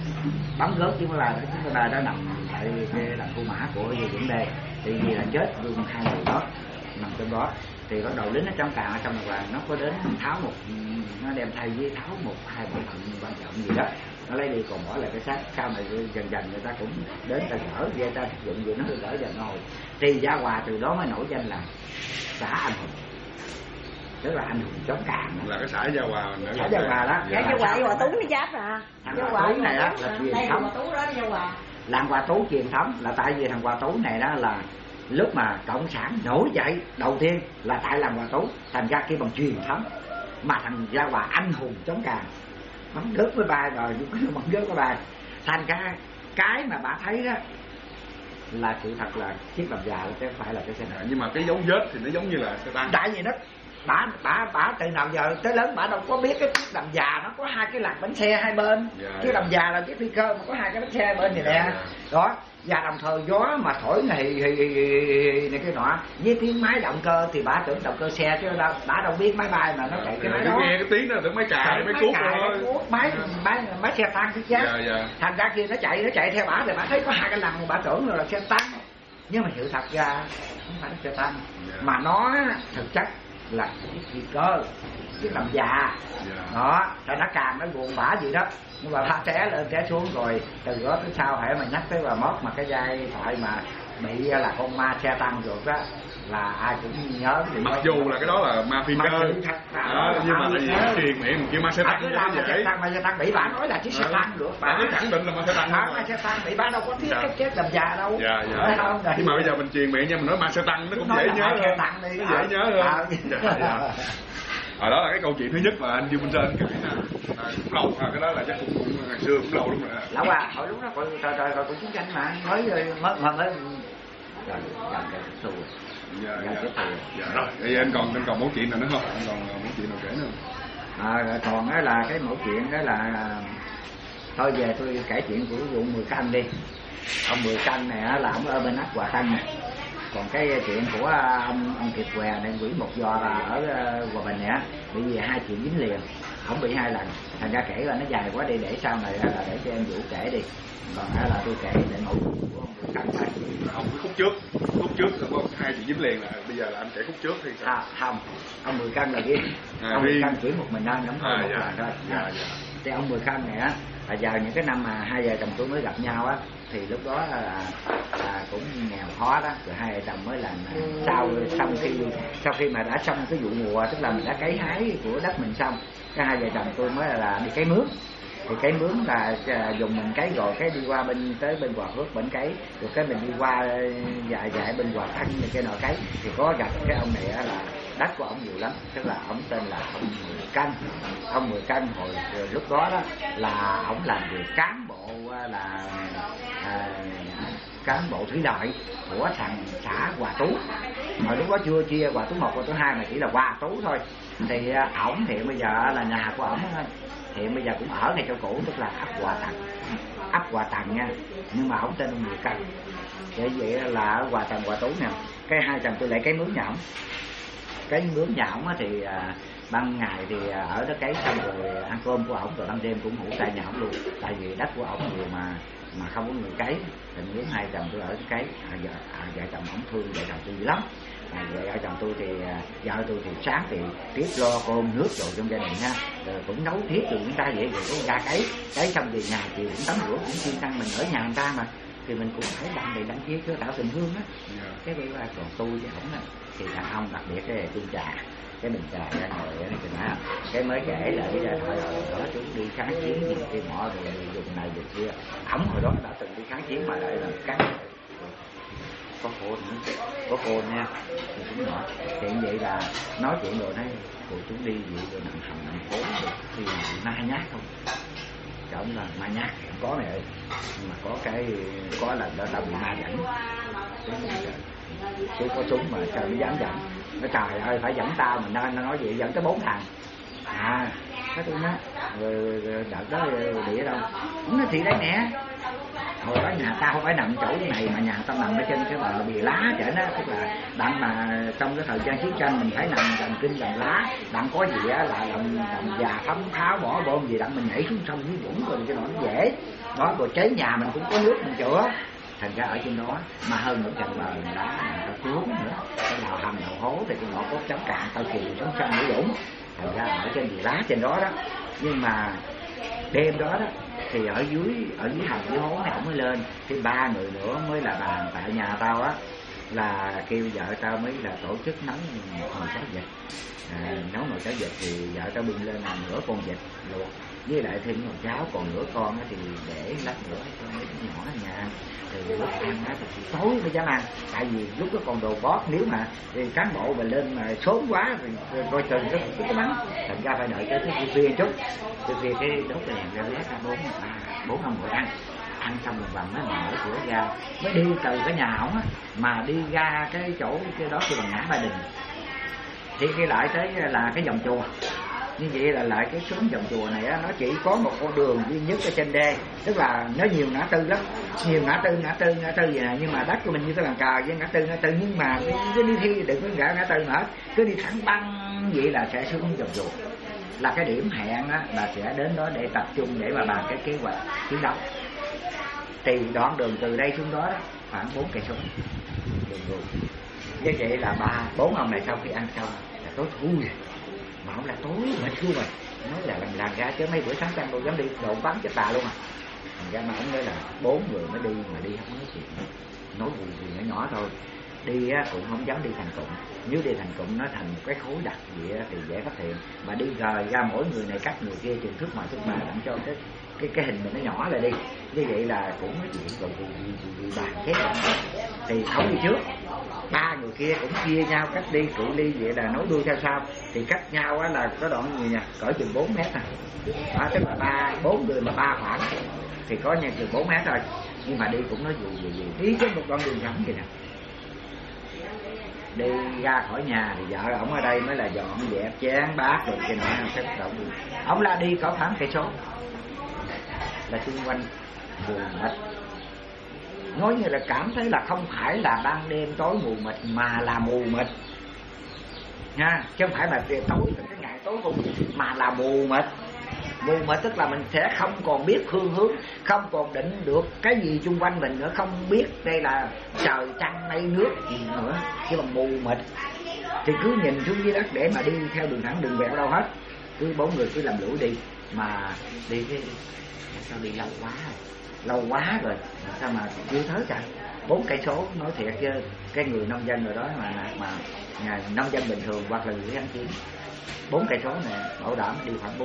chúng ta đã nằm tại cái đầm Khu Mã của Dũng Đê thì vì là chết luôn hai người đó nằm trong đó. Thì bắt đầu lính ở trong Càn ở trong là nó có đến tháo một, nó đem thay với tháo 1-2 bộ phận quan trọng gì đó nó lấy đi, còn bỏ lại cái xác. Sau này dần người ta cũng đến ta gỡ về ta thực dụng gì nó gỡ dần hồi. Thì Gia Hòa từ đó mới nổi danh là xã anh hùng, tức là anh hùng chống Càn là cái xã Gia Hòa. Xã Gia Hòa đó, Gia Hòa Tú nó giáp à. Thằng Hòa Tú này đó là truyền thống. Làng Hòa Tú truyền thống là tại vì thằng Hòa Tú này đó là lúc mà cộng sản nổi dậy đầu tiên là tại làng Hòa Tú, thành ra kia bằng truyền thống. Mà thằng Gia Hòa anh hùng chống Càn bắn rớt với bài rồi cũng bắn rớt với bài, thành ra cái mà bà thấy đó là sự thật là chiếc đầm già chứ không phải là cái xe này. Nhưng mà cái dấu vết thì nó giống như là xe tăng. Tại vì đó bà từ nào giờ tới lớn bà đâu có biết cái chiếc đầm già nó có hai cái làn bánh xe hai bên. Chiếc đầm già là chiếc phi cơ mà có hai cái bánh xe hai bên vậy nè. Đó, và đồng thời gió mà thổi này này cái nọ với tiếng máy động cơ thì bà tưởng động cơ xe chứ đâu, bà đâu biết máy bay mà nó chạy cái máy đó. Nghe cái tiếng đó tưởng máy cài máy cuốc thôi. Máy xe tăng chứ chứ. Thành ra khi nó chạy theo bà thì bà thấy có hai cái lằn bà tưởng là xe tăng, nhưng mà sự thật ra không phải xe tăng mà nó thực chất là chiếc phi cơ, chiếc đầm già đó. Rồi nó Càn nó guồng bả gì đó, nhưng mà bà té lên té xuống rồi từ đó tới sau hãy mà nhắc tới bà Mót mà cái vai thoại mà bị là con ma xe tăng rồi đó là ai cũng nhớ. Mặc dù là cái đó là ma phi cơ nhưng mà là truyền miệng kêu ma xe tăng là xe tăng, mà xe tăng bị bà nói là chiếc xe tăng được, bà cứ khẳng định là ma xe tăng. Ma xe tăng bị bà đâu có thiết cái chết đầm già đâu. Nhưng mà bây giờ mình truyền miệng nha, mình nói ma xe tăng nó cũng dễ nhớ hơn, nó dễ nhớ hơn. Đó là cái câu chuyện thứ nhất mà anh Dương Minh Sơn kể nè, cũng lâu cái đó là chắc cũng ngày xưa cũng lâu lắm rồi. Lão à, hồi lúc đó còn trời còn chiến tranh mà mới rồi mới rồi, vậy anh còn mẫu chuyện nào nữa không? Anh còn mẫu chuyện nào kể nữa? Còn đó là cái mẫu chuyện đó là thôi về tôi kể chuyện của vụ 10 Canh đi. Ông 10 Canh này là ông ở bên ấp Hòa Tân này, Còn cái chuyện của ông Kiệt Què này quỷ một giò là ở Hòa Bình này á, bị vì 2 chuyện dính liền, ổng bị 2 lần, thành ra kể là nó dài quá đi, để sau này là để cho em Vũ kể đi, còn là tôi kể để mẫu của ông Vũ Căng thôi. Ông khúc trước là có 2 chuyện dính liền, là bây giờ là anh kể khúc trước thì sao? Không, ông Mười Căng là riêng, ông Mười Căng chỉ một mình anh, không có một lần thôi. Thì ông Mười Căng này á, là vào những cái năm mà hai vợ chồng tôi mới gặp nhau á, thì lúc đó là cũng nghèo khó đó, rồi hai vợ chồng mới làm sau khi mà đã xong cái vụ mùa, tức là mình đã cấy hái của đất mình xong, cái hai vợ chồng tôi mới là đi cấy mướn. Thì cấy mướn là dùng mình cấy rồi cái đi qua tới bên Hòa Phước bệnh cấy, rồi cái mình đi qua dài bên Hòa Thanh này cái nọ cấy, thì có gặp cái ông này là đất của ông nhiều lắm, tức là ông tên là ông Mười Căng. Ông Mười Căng hồi lúc đó đó là ông làm việc cán bộ cán bộ thủy lợi của thằng xã Hòa Tú. Hồi lúc đó chưa chia Hòa Tú 1, Hòa Tú 2 mà chỉ là Hòa Tú thôi. Thì ổng hiện bây giờ là nhà của ổng hiện bây giờ cũng ở ngay chỗ cũ, tức là ấp Hòa Tần nha, nhưng mà ổng tên ông Mười Căng. Vậy là ở Hòa Tần Hòa Tú nè. Cái hai chồng tôi lại cái mướn nhà ổng. Cái mướn nhà ổng thì ban ngày thì ở đó cấy xong rồi ăn cơm của ổng, rồi ban đêm cũng ngủ tại nhà ổng luôn, tại vì đất của ổng nhiều mà không có người cấy. Thì mướn hai chồng tôi ở cấy. Vợ chồng ổng thương vợ chồng tôi lắm. Vợ chồng tôi thì vợ tôi thì sáng thì tiếp lo cơm nước rồi trong gia đình ha, rồi cũng nấu thiết rồi người ta vậy, rồi cũng ra cấy xong về nhà chiều cũng tắm rửa cũng chiên tăng, mình ở nhà người ta mà thì mình cũng phải đặng này đặng kia tạo tình thương á. Cái bây giờ còn tôi chứ không á, thì đàn ông đặc biệt cái tôi trà cái bình trà ra ngồi ở đây thì nói cái mới kể là cái giai thoại rồi đó chúng đi kháng chiến gì kia mỏ rồi dùng này dùng kia. Ổng hồi đó đã từng đi kháng chiến mà lại là các có cô nữa, có cô nha, thì cũng nói chuyện vậy là nói chuyện rồi đấy, tụi chúng đi vậy rồi nặng hầm nặng phố được thì ma nhát không, chồng là ma nhát không có này, nhưng mà có lần đó tao bị ma dẫn, tôi có súng mà trời nó dám dẫn, nó trời ơi phải dẫn tao, mình nó nói vậy dẫn tới 4 thằng, cái tôi nói rồi đợt đó đi ở đâu, nó thì đấy nè. Hồi đó nhà tao không phải nằm chỗ này mà nhà tao nằm ở trên cái bờ bìa lá trở đó, tức là đặng mà trong cái thời gian chiến tranh mình phải nằm đằng kinh đằng lá, đặng có gì á là làm già thấm tháo bỏ bom gì đặng mình nhảy xuống sông dưới vũng rồi cái đó nó dễ đó, rồi cháy nhà mình cũng có nước mình chữa. Thành ra ở trên đó mà hơn nữa cạnh bờ đó mình ta trốn nữa, cái đào hầm đào hố thì cái ngõ cốt chống cạn tao kiều xuống sông dưới vũng. Thành ra ở trên bìa lá trên đó đó, nhưng mà đêm đó đó thì ở dưới hầm dưới hố này ổng mới lên, thì 3 người nữa mới là bàn tại nhà tao á, là kêu vợ tao mới là tổ chức nấu nồi cháo vịt. Nấu nồi cháo vịt thì vợ tao bưng lên là nửa con vịt luộc với lại thêm nồi cháo, còn nửa con thì để lát nữa cho mấy đứa nhỏ ở nhà. Thì lúc ăn á thì tối mới dám ăn, tại vì lúc đó còn đồ bóp, nếu mà thì cán bộ mà lên mà sớm quá rồi coi chừng cái bắn, thành ra phải đợi tới khuya chút, từ khi cái đốt cái đèn ra lát ra 4 ông ngồi ăn xong rồi mới mở cửa ra, mới đi từ cái nhà ổng á mà đi ra cái chỗ cái đó kêu bằng ngã Ba Đình, thì cái lại tới là cái vòng chùa. Như vậy là lại cái xuống vòng chùa này á, nó chỉ có một con đường duy nhất ở trên đê, tức là nó nhiều ngã tư lắm, nhiều ngã tư vậy nè, nhưng mà đất của mình như cái bàn cờ với ngã tư, nhưng mà cứ đi thi đừng có ngã tư nữa, cứ đi thẳng băng vậy là sẽ xuống vòng chùa, là cái điểm hẹn á, là sẽ đến đó để tập trung để mà bàn cái kế hoạch chiến đấu. Thì đoạn đường từ đây xuống đó, đó khoảng 4 cây số đường. Như vậy là 4 ông này sau khi ăn xong là tối thui rồi, mà không là tối mà chưa rồi, nói là làm ra chứ mấy bữa sáng ăn đâu dám đi độn bắn chết bà luôn à. Thành ra mà ông nói là 4 người mới đi, mà đi không nói chuyện, nói vui nhỏ thôi. Đi á cũng không dám đi thành cụm, nếu đi thành cụm nó thành một cái khối đặc vậy thì dễ phát hiện, mà đi rời ra mỗi người này cắt người kia chừng thước mà đặng cho cái hình mình nó nhỏ lại đi. Như vậy là cũng nói chuyện rồi bàn xét thì không đi trước, 3 người kia cũng chia nhau cách đi cự ly, vậy là nối đuôi theo sau, thì cách nhau á là có đoạn người nha cỡ chừng 4 mét à. Tức là 4 người mà 3 khoảng thì có nhà chừng 4 mét thôi, nhưng mà đi cũng nói gì đi trên một đoạn đường thẳng vậy nè. Đi ra khỏi nhà thì vợ ổng ở đây mới là dọn dẹp chén bát rồi cái nọ cái động. Ổng la đi có 8 cây số là xung quanh vườn mít, nói như là cảm thấy là không phải là ban đêm tối mù mịt mà là mù mịt nha, chứ không phải là tối cái ngày tối không, mà là mù mịt. Mù mịt tức là mình sẽ không còn biết phương hướng, không còn định được cái gì xung quanh mình nữa, không biết đây là trời trăng mây nước gì nữa, chứ bằng mù mịt. Thì cứ nhìn xuống dưới đất để mà đi theo đường thẳng đường vẹo đâu hết, cứ 4 người cứ làm lũi đi, mà đi cái sao đi lâu quá rồi sao mà chưa tới trời 4 cây số. Nói thiệt chứ cái người nông dân rồi đó mà nông dân bình thường hoặc là người ăn chim 4 cây số này bảo đảm đi khoảng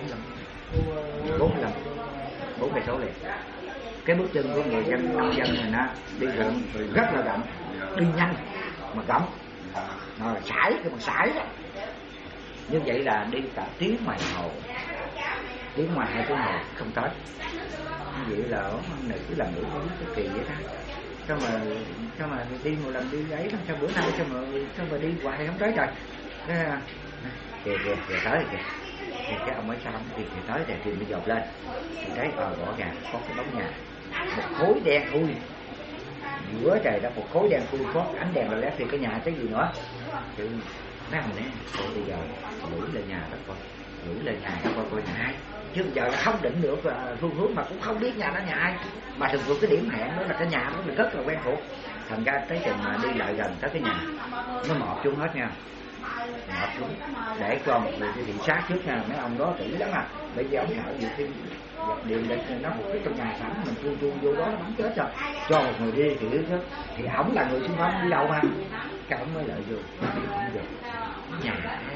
4 cây số liền. Cái bước chân của người dân nông dân này nó đi rất là rộng, đi nhanh mà rộng, nó sải cái bằng sải đó. Như vậy là đi cả tiếng ngoài hồ, tiếng ngoài 2 tiếng hồ không tới. Như vậy là ông này cứ làm đủ cái kỳ vậy đó. Sao mà đi một lần đi ấy, sao bữa nay sao mà đi hoài không tới trời. Kìa tới kìa. Thì cái ông ấy sao thì tới thì mới dột lên. Thì thấy rõ ràng có cái bóng nhà, một khối đen thui giữa trời đó, một khối đen thui có ánh đèn rồi lét thì cái nhà cái gì nữa. Thì mấy ông này thôi bây giờ lủi lên nhà đó coi nhà ai. Chứ bây giờ là không định được phương hướng mà cũng không biết nhà nó nhà ai. Mà thường thường cái điểm hẹn đó là cái nhà nó rất là quen thuộc. Thành ra tới chừng mà đi lại gần tới cái nhà nó mọt chung hết nha, mọt chung để con một người đi thị sát trước nha. Mấy ông đó kỹ lắm à. Bây giờ ông sợ gì khi điều nó một cái trong nhà sẵn mình chu vô đó nó bắn chết rồi, cho một người đi thì chứ. Thì ổng là người xung phong đi đâu mà cái ổng mới lợi vô nhà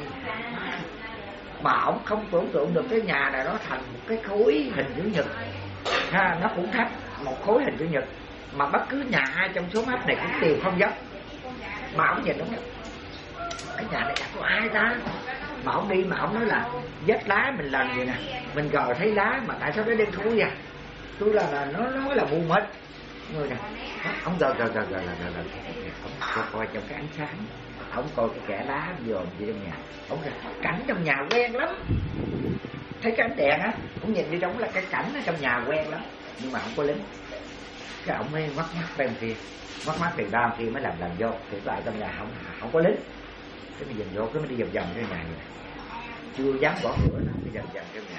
mà ổng không tưởng tượng được cái nhà này nó thành một cái khối hình chữ nhật ha, nó cũng thấp một khối hình chữ nhật mà bất cứ nhà ai trong số map này cũng đều không dốc. Mà ổng nhìn đúng không, cái nhà này chẳng có ai ta. Mà ổng đi mà ổng nói là vết lá mình làm gì nè, mình gò thấy lá mà tại sao nó đen thui à. Tôi là nó nói là mù mịt người nè. Ông gờ ông coi trong cái ánh sáng, ông coi cái kẻ lá dòm gì trong nhà. Ông là cảnh trong nhà quen lắm, thấy cái ánh đèn á, ông nhìn đi trong là cái cảnh ở trong nhà quen lắm, nhưng mà không có lính. Cái ông mới ngoắt mắt bên kia, ngoắt mắt thì đau kia mới làm vô, thì lại trong nhà không có lính. Cái mới dần vô, cái mới đi vòng cái nhà này, chưa dám bỏ cửa nào, cái vòng cái nhà.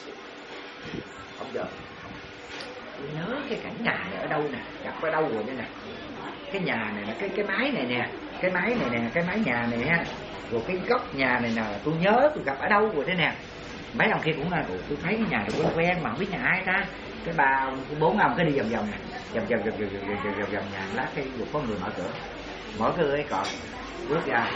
Ông giờ tôi nhớ cái cảnh nhà này ở đâu nè, gặp ở đâu rồi nè. Cái nhà này là cái mái này nè, cái mái này nè, cái mái nhà này ha. Rồi cái góc nhà này nè, tôi nhớ tôi gặp ở đâu rồi thế nè. Mấy ông kia cũng là tôi thấy cái nhà này quen mà không biết nhà ai ta. Cái 4 ông cái đi vòng nè, vòng nhà lát cái vừa có người mở cửa cái cọp bước ra.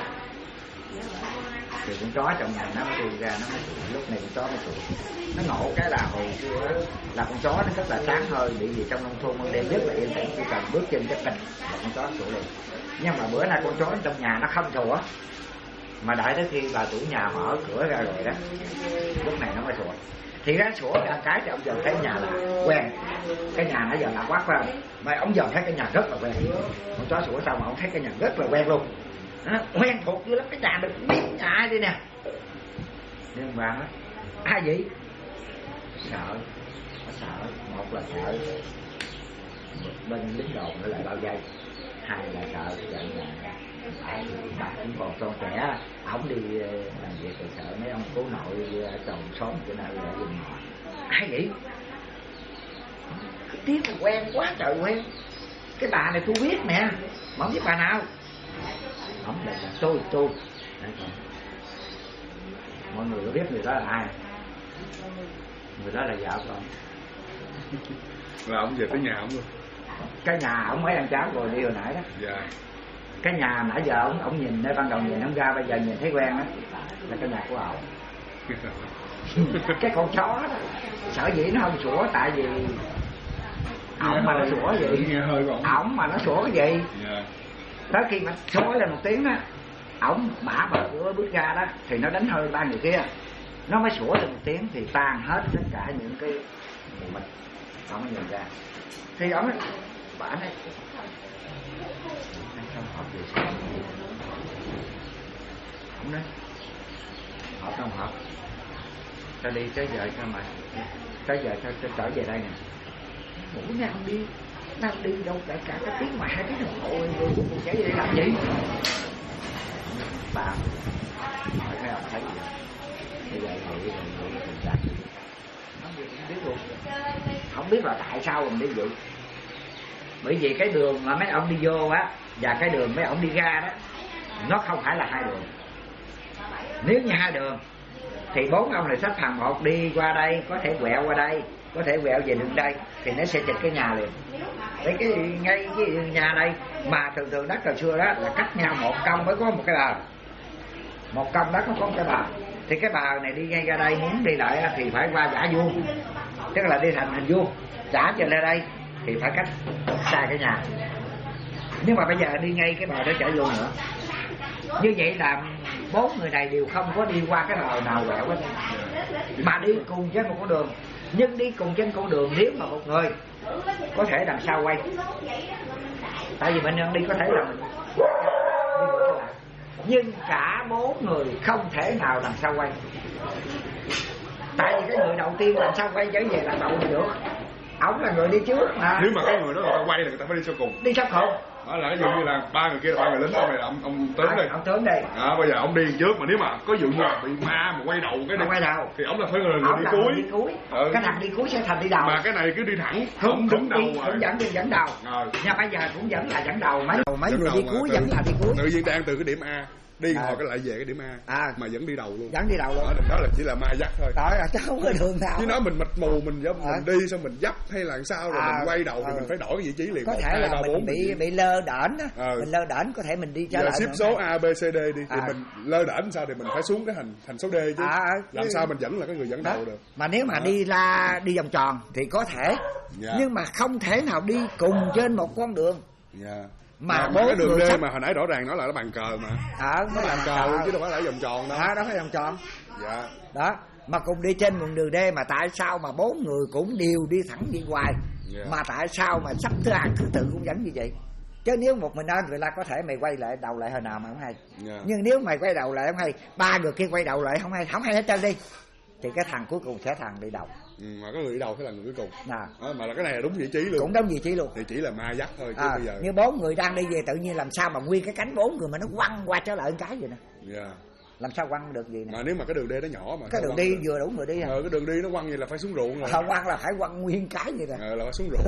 Thì con chó trong nhà nó chui ra, nó mới sủa. Lúc này con chó mới sủa. Nó ngộ cái là hồi xưa là con chó nó rất là sáng hơi, bị gì trong nông thôn ban đêm rất là yên tĩnh, chỉ cần bước chân cái tình là con chó sủa liền. Nhưng mà bữa nay con chó trong nhà nó không sủa, mà đợi tới khi bà chủ nhà mở cửa ra rồi đó, lúc này nó mới sủa. Thì nó sủa ra cái thì ông giờ thấy nhà là quen, cái nhà nó giờ là quát phải không? Mà ông giờ thấy cái nhà rất là quen. Con chó sủa xong mà ông thấy cái nhà rất là quen luôn. Quen thuộc dữ lắm, cái nhà được biết nhà ai đi nè. Nhưng mà ai vậy? Sợ, một là sợ bên lính đồn nó lại bao vây, hai là sợ giận là bà cũng còn con trẻ, ổng đi làm việc thì sợ mấy ông cố nội chồng xóm chỗ nào lại dùng họ. Ai vậy? Cái tiếng là quen quá trời quen. Cái bà này tôi biết nè, mà không biết bà nào. Ổng là tôi. Mọi người có biết người đó là ai? Người đó là vợ của ông. Là ông về tới nhà ông luôn. Cái nhà ông mới ăn cháo rồi đi hồi nãy đó. Dạ. Cái nhà nãy giờ ông nhìn nơi ban đầu nhìn không ra, bây giờ nhìn thấy quen á, là cái nhà của ổng. Cái con chó đó, sở dĩ nó không sủa tại vì ổng mà nó sủa gì, ổng mà nó sủa cái gì. Tới khi mà sủa lên một tiếng á, ổng bả vào cửa bước ra đó thì nó đánh hơi ba người kia, nó mới sủa lên một tiếng thì tan hết tất cả những cái mình ổng mới nhìn ra. Thì ổng bả nói không hợp gì sao? Ổng nói hợp không hợp, ta đi tới giờ sao mà tới giờ sao trở về đây nè. Ngủ nha, không đi nó đi đâu cả cái tiếng mà 2 tiếng đồng hồ người chạy đi làm gì? Bà hỏi thấy không thấy gì? Bây giờ người tình trạng không biết luôn, không biết là tại sao mình đi dự. Bởi vì cái đường mà mấy ông đi vô á và cái đường mấy ông đi ra đó nó không phải là 2 đường. Nếu như 2 đường thì 4 ông này xếp hàng một đi qua đây, có thể quẹo qua đây, có thể quẹo về đường đây thì nó sẽ chịch cái nhà liền. Đấy, cái ngay cái nhà đây mà thường đất hồi xưa đó là cách nhau 1 công mới có một cái bờ, 1 công đất nó có một cái bờ, thì cái bờ này đi ngay ra đây muốn đi lại thì phải qua vả vuông, tức là đi thành hình vuông, trả trở lên đây thì phải cách xa cái nhà. Nhưng mà bây giờ đi ngay cái bờ đó chả vuông nữa. Như vậy là 4 người này đều không có đi qua cái bờ nào quẹo hết, mà đi cùng trên một con đường. Nhưng đi cùng trên con đường nếu mà một người có thể đằng sau quay, tại vì mình đi có thể là mình đi ngược lại, nhưng cả 4 người không thể nào đằng sau quay, tại vì cái người đầu tiên đằng sau quay trở về là đậu được, ổng là người đi trước mà. Nếu mà cái người đó người ta quay là người ta phải đi sau cùng. Đi sau cùng. Đó là ví dụ như là 3 người kia là 3 người lính, ông này là ông tướng đây. Ông tướng đây. Bây giờ ông đi trước, mà nếu mà có dụ như là bị ma mà quay đầu cái này, quay đầu thì ông là phải người đi cuối. Cái thằng đi cuối sẽ thành đi đầu. Mà cái này cứ đi thẳng, không đứng đầu hướng dẫn đầu. Nhưng bây giờ cũng vẫn là dẫn đầu, mấy người đi cuối vẫn là đi cuối. Tự nhiên đang từ cái điểm A đi hồi cái lại về cái điểm A mà vẫn đi đầu luôn. Vẫn đi đầu luôn. Đó là chỉ là ma dắt thôi. Trời ơi, chứ không có đường nào. Chứ nói mình mịt mù, mình đi xong mình dấp hay là sao rồi mình quay đầu thì mình phải đổi cái vị trí liền. Có thể là mình bị lơ đễnh á. Mình lơ đễnh có thể mình đi trở lại. Ship số A B C D đi thì mình lơ đễnh sao thì mình phải xuống cái thành số D chứ. Làm sao mình vẫn là cái người dẫn đầu được. Mà nếu mà đi vòng tròn thì có thể. Nhưng mà không thể nào đi cùng trên một con đường. Mà 4 cái đường D mà hồi nãy rõ ràng nó là cái bàn cờ mà. Nó là bàn cờ chứ đâu phải là vòng tròn đâu. Đó phải vòng tròn. Dạ. Đó, mà cùng đi trên một đường D mà tại sao mà 4 người cũng đều đi thẳng đi hoài. Mà tại sao mà sắp thứ ăn thứ tự cũng vẫn như vậy? Chứ nếu một mình ơn người ta có thể mày quay lại đầu lại hồi nào mà không hay. Nhưng nếu mày quay đầu lại không hay, 3 người kia quay đầu lại không hay hết trơn đi, thì cái thằng cuối cùng sẽ thằng đi đầu. Mà cái người đi đầu sẽ là người cuối cùng. Mà là cái này là đúng vị trí luôn. Cũng đúng vị trí luôn. Thì chỉ là ma dắt thôi chứ bây giờ. Như 4 người đang đi về tự nhiên làm sao mà nguyên cái cánh 4 người mà nó quăng qua trở lại cái gì nè. Làm sao quăng được gì nè. Mà nếu mà cái đường D nó nhỏ mà cái đường đi vừa đủ người đi. Cái đường đi nó quăng gì là phải xuống ruộng rồi. Quăng là phải quăng nguyên cái gì nè. Là phải xuống ruộng.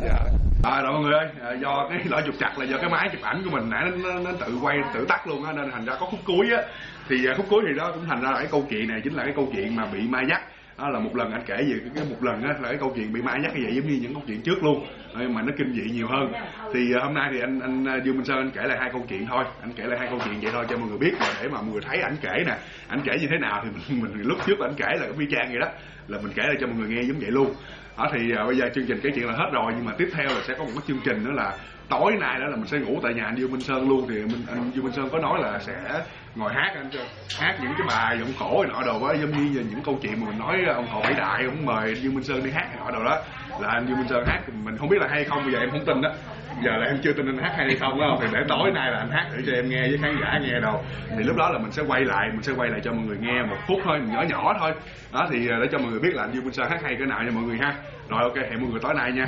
Rồi mọi người ơi, do cái lỗi trục trặc là do cái máy chụp ảnh của mình nãy nó tự quay tự tắt luôn á, nên thành ra có khúc cuối á. Thì khúc cuối thì đó cũng thành ra là cái câu chuyện này chính là cái câu chuyện mà bị ma dắt. Đó là một lần anh kể về cái một lần á là cái câu chuyện bị ma dắt như vậy, giống như những câu chuyện trước luôn, mà nó kinh dị nhiều hơn. Thì hôm nay thì anh Dương Minh Sơn anh kể lại 2 câu chuyện thôi, anh kể lại 2 câu chuyện vậy thôi cho mọi người biết, và để mà mọi người thấy ảnh kể nè, ảnh kể như thế nào thì mình lúc trước ảnh kể là cái vi trang vậy đó, là mình kể lại cho mọi người nghe giống vậy luôn. Đó thì bây giờ chương trình kể chuyện là hết rồi, nhưng mà tiếp theo là sẽ có một cái chương trình nữa là tối nay đó là mình sẽ ngủ tại nhà anh Dương Minh Sơn luôn. Thì anh Dương Minh Sơn có nói là sẽ ngồi hát những cái bài giọng khổ này nọ đồ đó, giống như những câu chuyện mà mình nói ông Hồ Bảy Đại ông mời anh Dương Minh Sơn đi hát này nọ đồ đó, là anh Dương Minh Sơn hát. Mình không biết là hay không, bây giờ em không tin đó, giờ là em chưa tin anh hát hay không đó. Thì để tối nay là anh hát để cho em nghe với khán giả nghe đâu, thì lúc đó là mình sẽ quay lại cho mọi người nghe 1 phút thôi, nhỏ thôi đó, thì để cho mọi người biết là anh Dương Minh Sơn hát hay cái nào nha mọi người ha. Rồi ok, hẹn mọi người tối nay nha.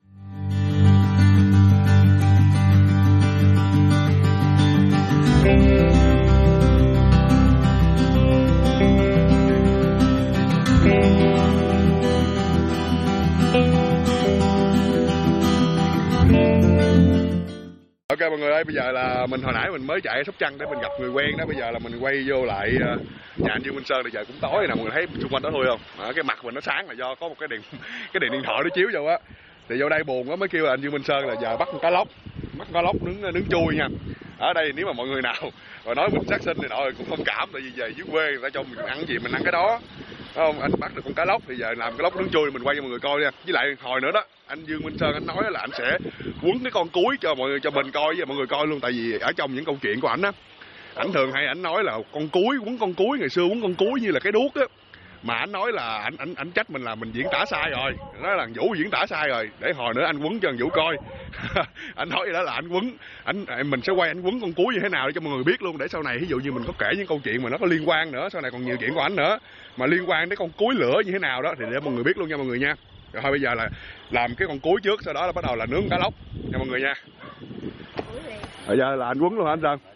Ok mọi người ơi, bây giờ là mình hồi nãy mình mới chạy Sóc Trăng để mình gặp người quen đó, bây giờ là mình quay vô lại nhà anh Dương Minh Sơn. Thì giờ cũng tối nè, mọi người thấy xung quanh đó thôi không? Cái mặt mình nó sáng là do có một cái đèn điện thoại nó chiếu vô á. Thì vô đây buồn quá mới kêu là anh Dương Minh Sơn là giờ bắt con cá lóc nướng chui nha. Ở đây nếu mà mọi người nào rồi nói mình sát sinh thì nọ cũng thông cảm, tại vì về dưới quê người ta cho mình ăn gì mình ăn cái đó. Không, anh bắt được con cá lóc thì giờ làm cái lóc nướng chui mình quay cho mọi người coi nha. Với lại hồi nữa đó, anh Dương Minh Sơn anh nói là anh sẽ quấn cái con cúi cho mọi người, cho mình coi với mọi người coi luôn, tại vì ở trong những câu chuyện của ảnh á, ảnh thường hay ảnh nói là con cúi, quấn con cúi, ngày xưa quấn con cúi như là cái đuốc á. Mà anh nói là anh trách mình là mình diễn tả sai rồi, nói là Vũ diễn tả sai rồi, để hồi nữa anh quấn cho Vũ coi. Anh nói vậy đó là anh quấn, mình sẽ quay anh quấn con cúi như thế nào để cho mọi người biết luôn, để sau này ví dụ như mình có kể những câu chuyện mà nó có liên quan nữa, sau này còn nhiều chuyện của ảnh nữa mà liên quan đến con cúi lửa như thế nào đó, thì để mọi người biết luôn nha mọi người nha. Rồi thôi bây giờ là làm cái con cuối trước, sau đó là bắt đầu là nướng cá lóc nha mọi người nha. Bây giờ là anh quấn luôn hả anh Sơn?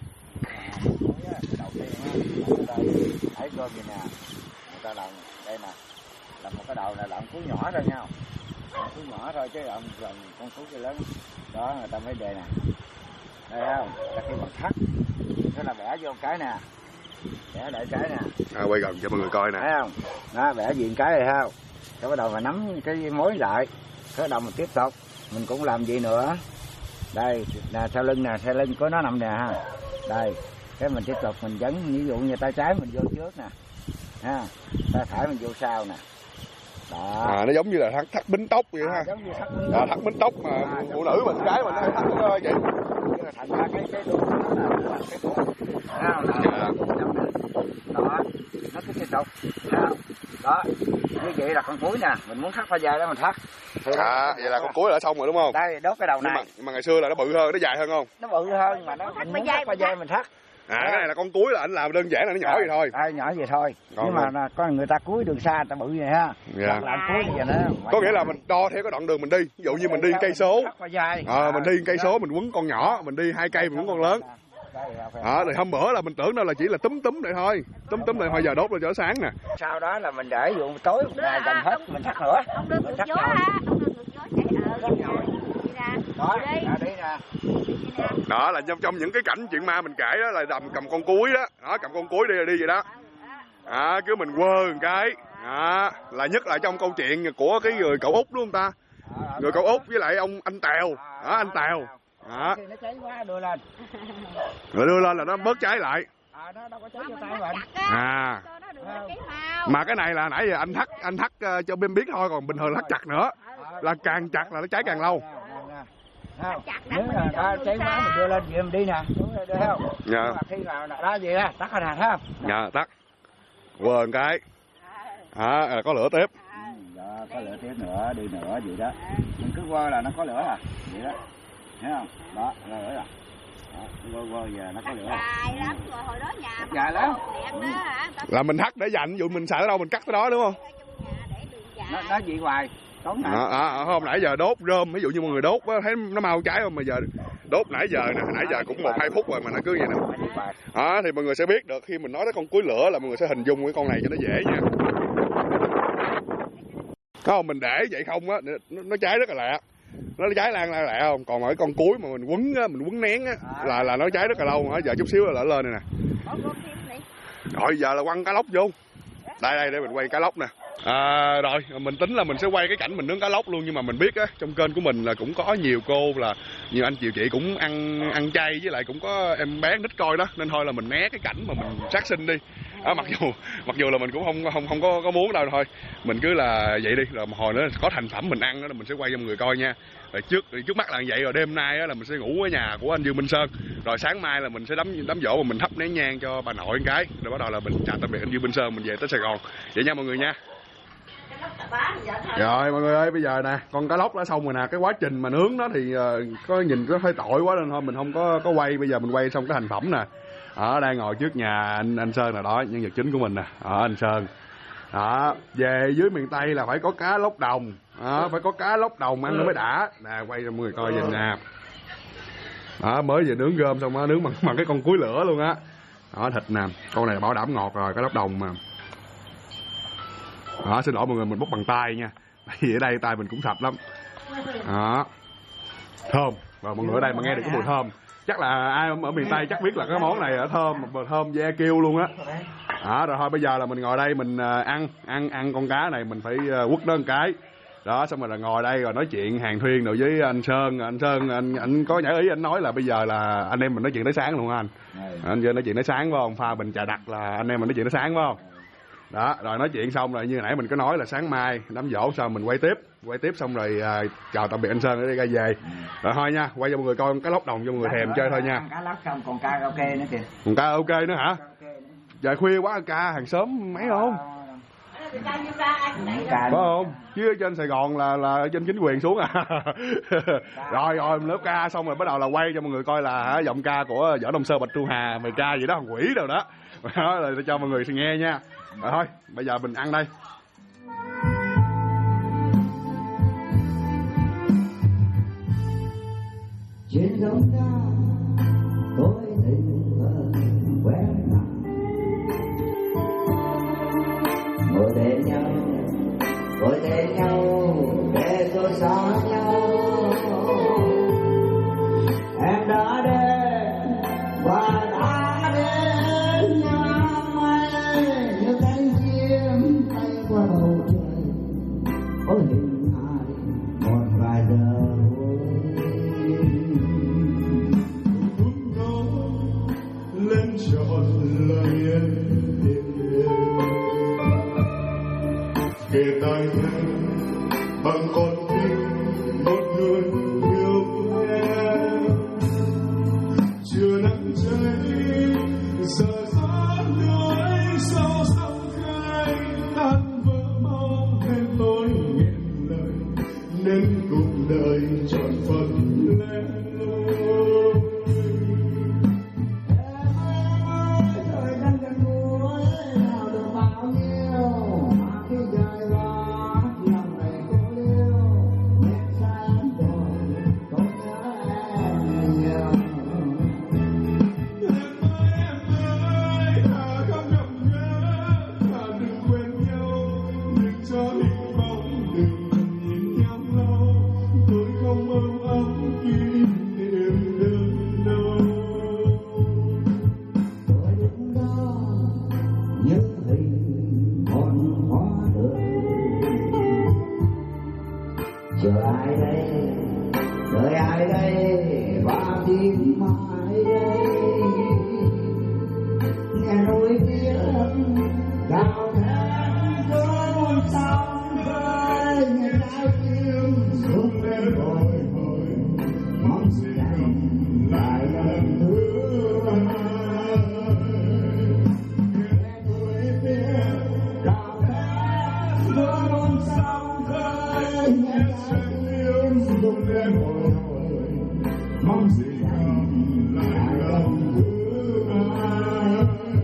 Đầu tiên thấy cơm gì nè, người ta làm đây nè, làm một cái đầu này làm cú nhỏ thôi nha, cú nhỏ thôi chứ làm con cú lớn đó người ta mới đề nè, đây không, ta kêu bằng thắt, thế là bẻ vô cái nè, bẻ lại cái nè, Quay gần cho mọi người coi nè, thấy không, đó bẻ diện cái này không, cái bắt đầu mà nắm cái mối lại, cái đầu mình tiếp tục, mình cũng làm gì nữa, đây là sau lưng nè, sau lưng của nó nằm nè ha, đây. Cái mình tiếp tục mình dẫn, ví dụ như tay trái mình vô trước nè, ha, tay phải mình vô sau nè, đó. Nó giống như là thắt bính tóc vậy ha, giống như thắt bính tóc mà phụ nữ mình gái mình hay thắt vậy. Thành ra cái đuôi nó là cái cổ, đó, nó cứ tiếp tục, đó, như vậy là con cuối nè, mình muốn thắt qua dài đó mình thắt. Vậy là con cuối đã xong rồi đúng không? Đây, đốt cái đầu này. Nhưng mà ngày xưa là nó bự hơn, nó dài hơn không? Nó bự hơn mà nó mình muốn thắt qua dài mình thắt. Cái này là con cuối là anh làm đơn giản là nó nhỏ vậy thôi. Nhỏ vậy thôi. Nhưng mà có người ta cuối đường xa, ta bự vậy ha. Làm cuối vậy đó. Có nghĩa là mình đo theo cái đoạn đường mình đi. Ví dụ như mình đi cây số. Mình đi cây số mình quấn con nhỏ, mình đi 2 cây mình quấn con lớn. Thì hôm bữa là mình tưởng đâu là chỉ là túm lại thôi. Túm lại thôi giờ đốt lên cho nó sáng nè. Sau đó là mình để vụ tối ngày gần hết mình thắt nữa. Không được ngược gió ha, không được ngược gió Đó là trong những cái cảnh chuyện ma mình kể đó là cầm con cuối đó, cầm con cuối đi vậy đó. Cứ mình quơ một cái. Là nhất là trong câu chuyện của cái người cậu Út đúng không ta? Người cậu Út với lại ông anh Tèo. Anh Tèo. Khi nó cháy quá đưa lên. Rồi đưa lên là nó bớt cháy lại. Nó đâu có cháy vô tay mình. Mà cái này là nãy giờ anh thắt cho bên biết thôi, còn bình thường thắt chặt nữa. Là càng chặt là nó cháy càng lâu. Nếu là cháy quá mình đưa lên vậy mình đi nè, đưa không? Nhưng mà khi nào đó gì đó, tắt cái này thấy không? Dạ, tắt. Quên cái. Có lửa tiếp. Đó, có lửa tiếp nữa, đi nữa vậy đó. Mình cứ quơ là nó có lửa à, vậy đó. Thấy không? Đó, là lửa rồi. Quơ giờ nó có lửa. Dài lắm rồi, hồi đó nhà dài lắm. Là mình thắt để dành, dụ mình xài ở đâu mình cắt tới đó đúng không? Nó dị hoài. Hôm nãy giờ đốt rơm, ví dụ như mọi người đốt thấy nó mau cháy không, mà giờ đốt nãy giờ cũng 1-2 phút rồi mà nó cứ vậy nè. Thì mọi người sẽ biết được khi mình nói tới con cuối lửa là mọi người sẽ hình dung cái con này cho nó dễ nha. Có không, mình để vậy không á, nó cháy rất là lẹ, nó cháy lan lẹ không, còn ở con cuối mà mình quấn nén á là nó cháy rất là lâu. Giờ chút xíu là lỡ lên này nè. Rồi giờ là quăng cá lóc vô. Đây để mình quay cá lóc nè. Rồi mình tính là mình sẽ quay cái cảnh mình nướng cá lóc luôn, nhưng mà mình biết á trong kênh của mình là cũng có nhiều nhiều anh chị cũng ăn chay, với lại cũng có em bé nít coi đó, nên thôi là mình né cái cảnh mà mình sát sinh đi. Mặc dù là mình cũng không có muốn đâu, thôi mình cứ là vậy đi, rồi một hồi nữa có thành phẩm mình ăn đó là mình sẽ quay cho mọi người coi nha. Rồi trước mắt là vậy, rồi đêm nay là mình sẽ ngủ ở nhà của anh Dương Minh Sơn, rồi sáng mai là mình sẽ đám giỗ mà mình thắp nén nhang cho bà nội cái, rồi bắt đầu là mình chào tạm biệt anh Dương Minh Sơn, mình về tới Sài Gòn vậy nha mọi người nha. Rồi mọi người ơi, bây giờ nè con cá lóc đã xong rồi nè. Cái quá trình mà nướng nó thì có nhìn có hơi tội quá nên thôi mình không có quay. Bây giờ mình quay xong cái thành phẩm nè. Đang ngồi trước nhà anh Sơn nè, đó nhân vật chính của mình nè, anh Sơn. Về dưới miền Tây là phải có cá lóc đồng, phải có cá lóc đồng ăn nó mới đã nè. Quay cho mọi người coi nhìn nè. Mới vừa nướng gom xong nướng bằng cái con cuối lửa luôn á. Thịt nè, con này bảo đảm ngọt rồi, cá lóc đồng mà. Xin lỗi mọi người, mình bóc bằng tay nha, vì ở đây tay mình cũng sạch lắm. Thơm, và mọi người ở đây mà nghe được cái mùi thơm, chắc là ai ở miền Tây chắc biết là cái món này thơm da kêu luôn á. Rồi thôi bây giờ là mình ngồi đây mình ăn con cá này, mình phải quất nó một cái. Đó, xong rồi là ngồi đây rồi nói chuyện hàng thuyên rồi với anh Sơn. Anh có nhã ý, anh nói là bây giờ là anh em mình nói chuyện tới sáng luôn anh. Anh nói chuyện tới sáng phải không? Pha bình trà đặc là anh em mình nói chuyện tới sáng phải không? Đó, rồi nói chuyện xong rồi như nãy mình có nói là sáng mai đám giỗ xong mình quay tiếp xong rồi chào tạm biệt anh Sơn để đi ra về. Rồi thôi nha, quay cho mọi người coi cá lóc đồng cho mọi người thèm chơi thôi nha. Cá lóc xong còn karaoke nữa kìa. Còn karaoke nữa hả? Giờ khuya quá ca hàng xóm mấy không? Phải không? Chứ ở trên Sài Gòn là ở trên chính quyền xuống à. Rồi lớp ca xong rồi bắt đầu là quay cho mọi người coi là giọng ca của Võ Đông Sơn, Bạch Thu Hà, mày ca gì đó thằng quỷ đâu đó. Đó là cho mọi người nghe nha. Rồi thôi, bây giờ mình ăn đây. Chuyện giống ta tôi tình vợ quen mặt ngồi bên nhau để tôi xa nhau. Em đã đến và đã đến nhà mây như cánh chim bay qua bầu trời. Ôi hình hài một vài giờ lên trọn lời em kể tai nghe bằng con tim một người yêu em. Chưa nắng cháy giờ gió lưới sâu sông khai tan vỡ máu thêm tôi nghẹn lời nên cuộc đời trọn phần lẻ loi. trời đang gần cuối nào được bao nhiêu mà khi trời qua lòng này cô liêu nhét sáng rồi tôi nhớ em nhiều. Không gặp nhớ đừng quên nhau đừng cho hình bóng đừng nhìn nhau lâu tôi không âu ấm kỷ niệm đơn đâu. Tôi đứng đó như hình con hoa đời chờ ai đây đợi ai đây và tìm ai đây nghe nỗi tiếng gào thét giữa muôn sóng khơi nghe trái tim rung lên bồi hồi mong gì lại lần thứ hai. Nghe nỗi tiếng gào thét giữa muôn sóng khơi nghe trái tim rung lên bồi hồi mong gì lại lần thứ hai.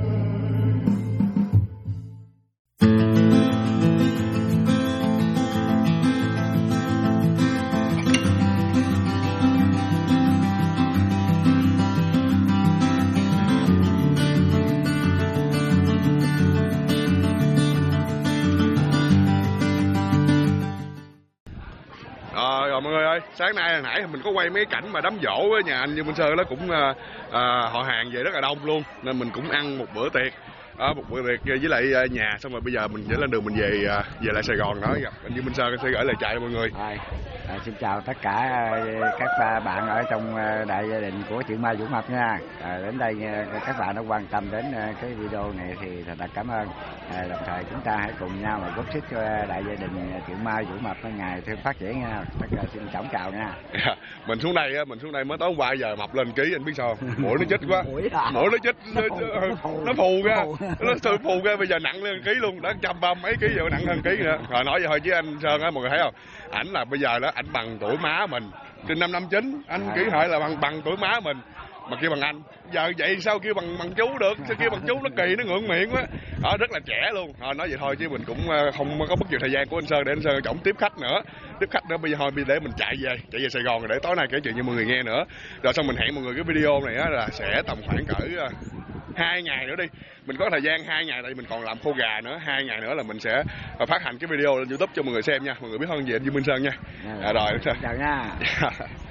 Rồi mọi người ơi, sáng nay hồi nãy mình có quay mấy cảnh mà đám giỗ ở nhà anh Dương Minh Sơn, nó cũng họ hàng về rất là đông luôn nên mình cũng ăn một bữa tiệc với lại nhà, xong rồi bây giờ mình sẽ lên đường mình về lại Sài Gòn đó, gặp anh Dương Minh Sơn sẽ gửi lời chào cho mọi người. Xin chào tất cả các bạn ở trong đại gia đình của chị Mai Vũ Mập nha. Đến đây các bạn đã quan tâm đến cái video này thì thật là cảm ơn. Đồng thời chúng ta hãy cùng nhau mà góp sức cho đại gia đình chị Mai Vũ Mập ngày thêm phát triển nha. Tất cả xin trọng chào nha. Mình xuống đây mới tối hôm qua giờ mập lên ký, anh biết sao không? Mũi nó chích quá. Mũi nó chích nó phù ra. Nó tự phù ra, bây giờ nặng lên ký luôn, đã 130 mấy ký giờ nặng hơn ký nữa. Rồi nói vậy thôi chứ anh Sơn á, mọi người thấy không? Ảnh là bây giờ đó ảnh bằng tuổi má mình, trên 559, anh ký hỏi là bằng tuổi má mình mà kêu bằng anh. Giờ vậy sao kêu bằng chú được? Sao kêu bằng chú nó kỳ, nó ngượng miệng quá. Rất là trẻ luôn. Nói vậy thôi chứ mình cũng không có mất nhiều thời gian của anh Sơn để anh Sơn chổng tiếp khách nữa. Bây giờ thôi để mình chạy về Sài Gòn rồi để tối nay kể chuyện cho mọi người nghe nữa. Rồi xong mình hẹn mọi người cái video này á là sẽ tầm khoảng cỡ 2 ngày nữa đi. Mình có thời gian 2 ngày tại vì mình còn làm khô gà nữa. 2 ngày nữa là mình sẽ phát hành cái video lên YouTube cho mọi người xem nha. Mọi người biết hơn về anh Dương Minh Sơn nha. Rồi chào nha.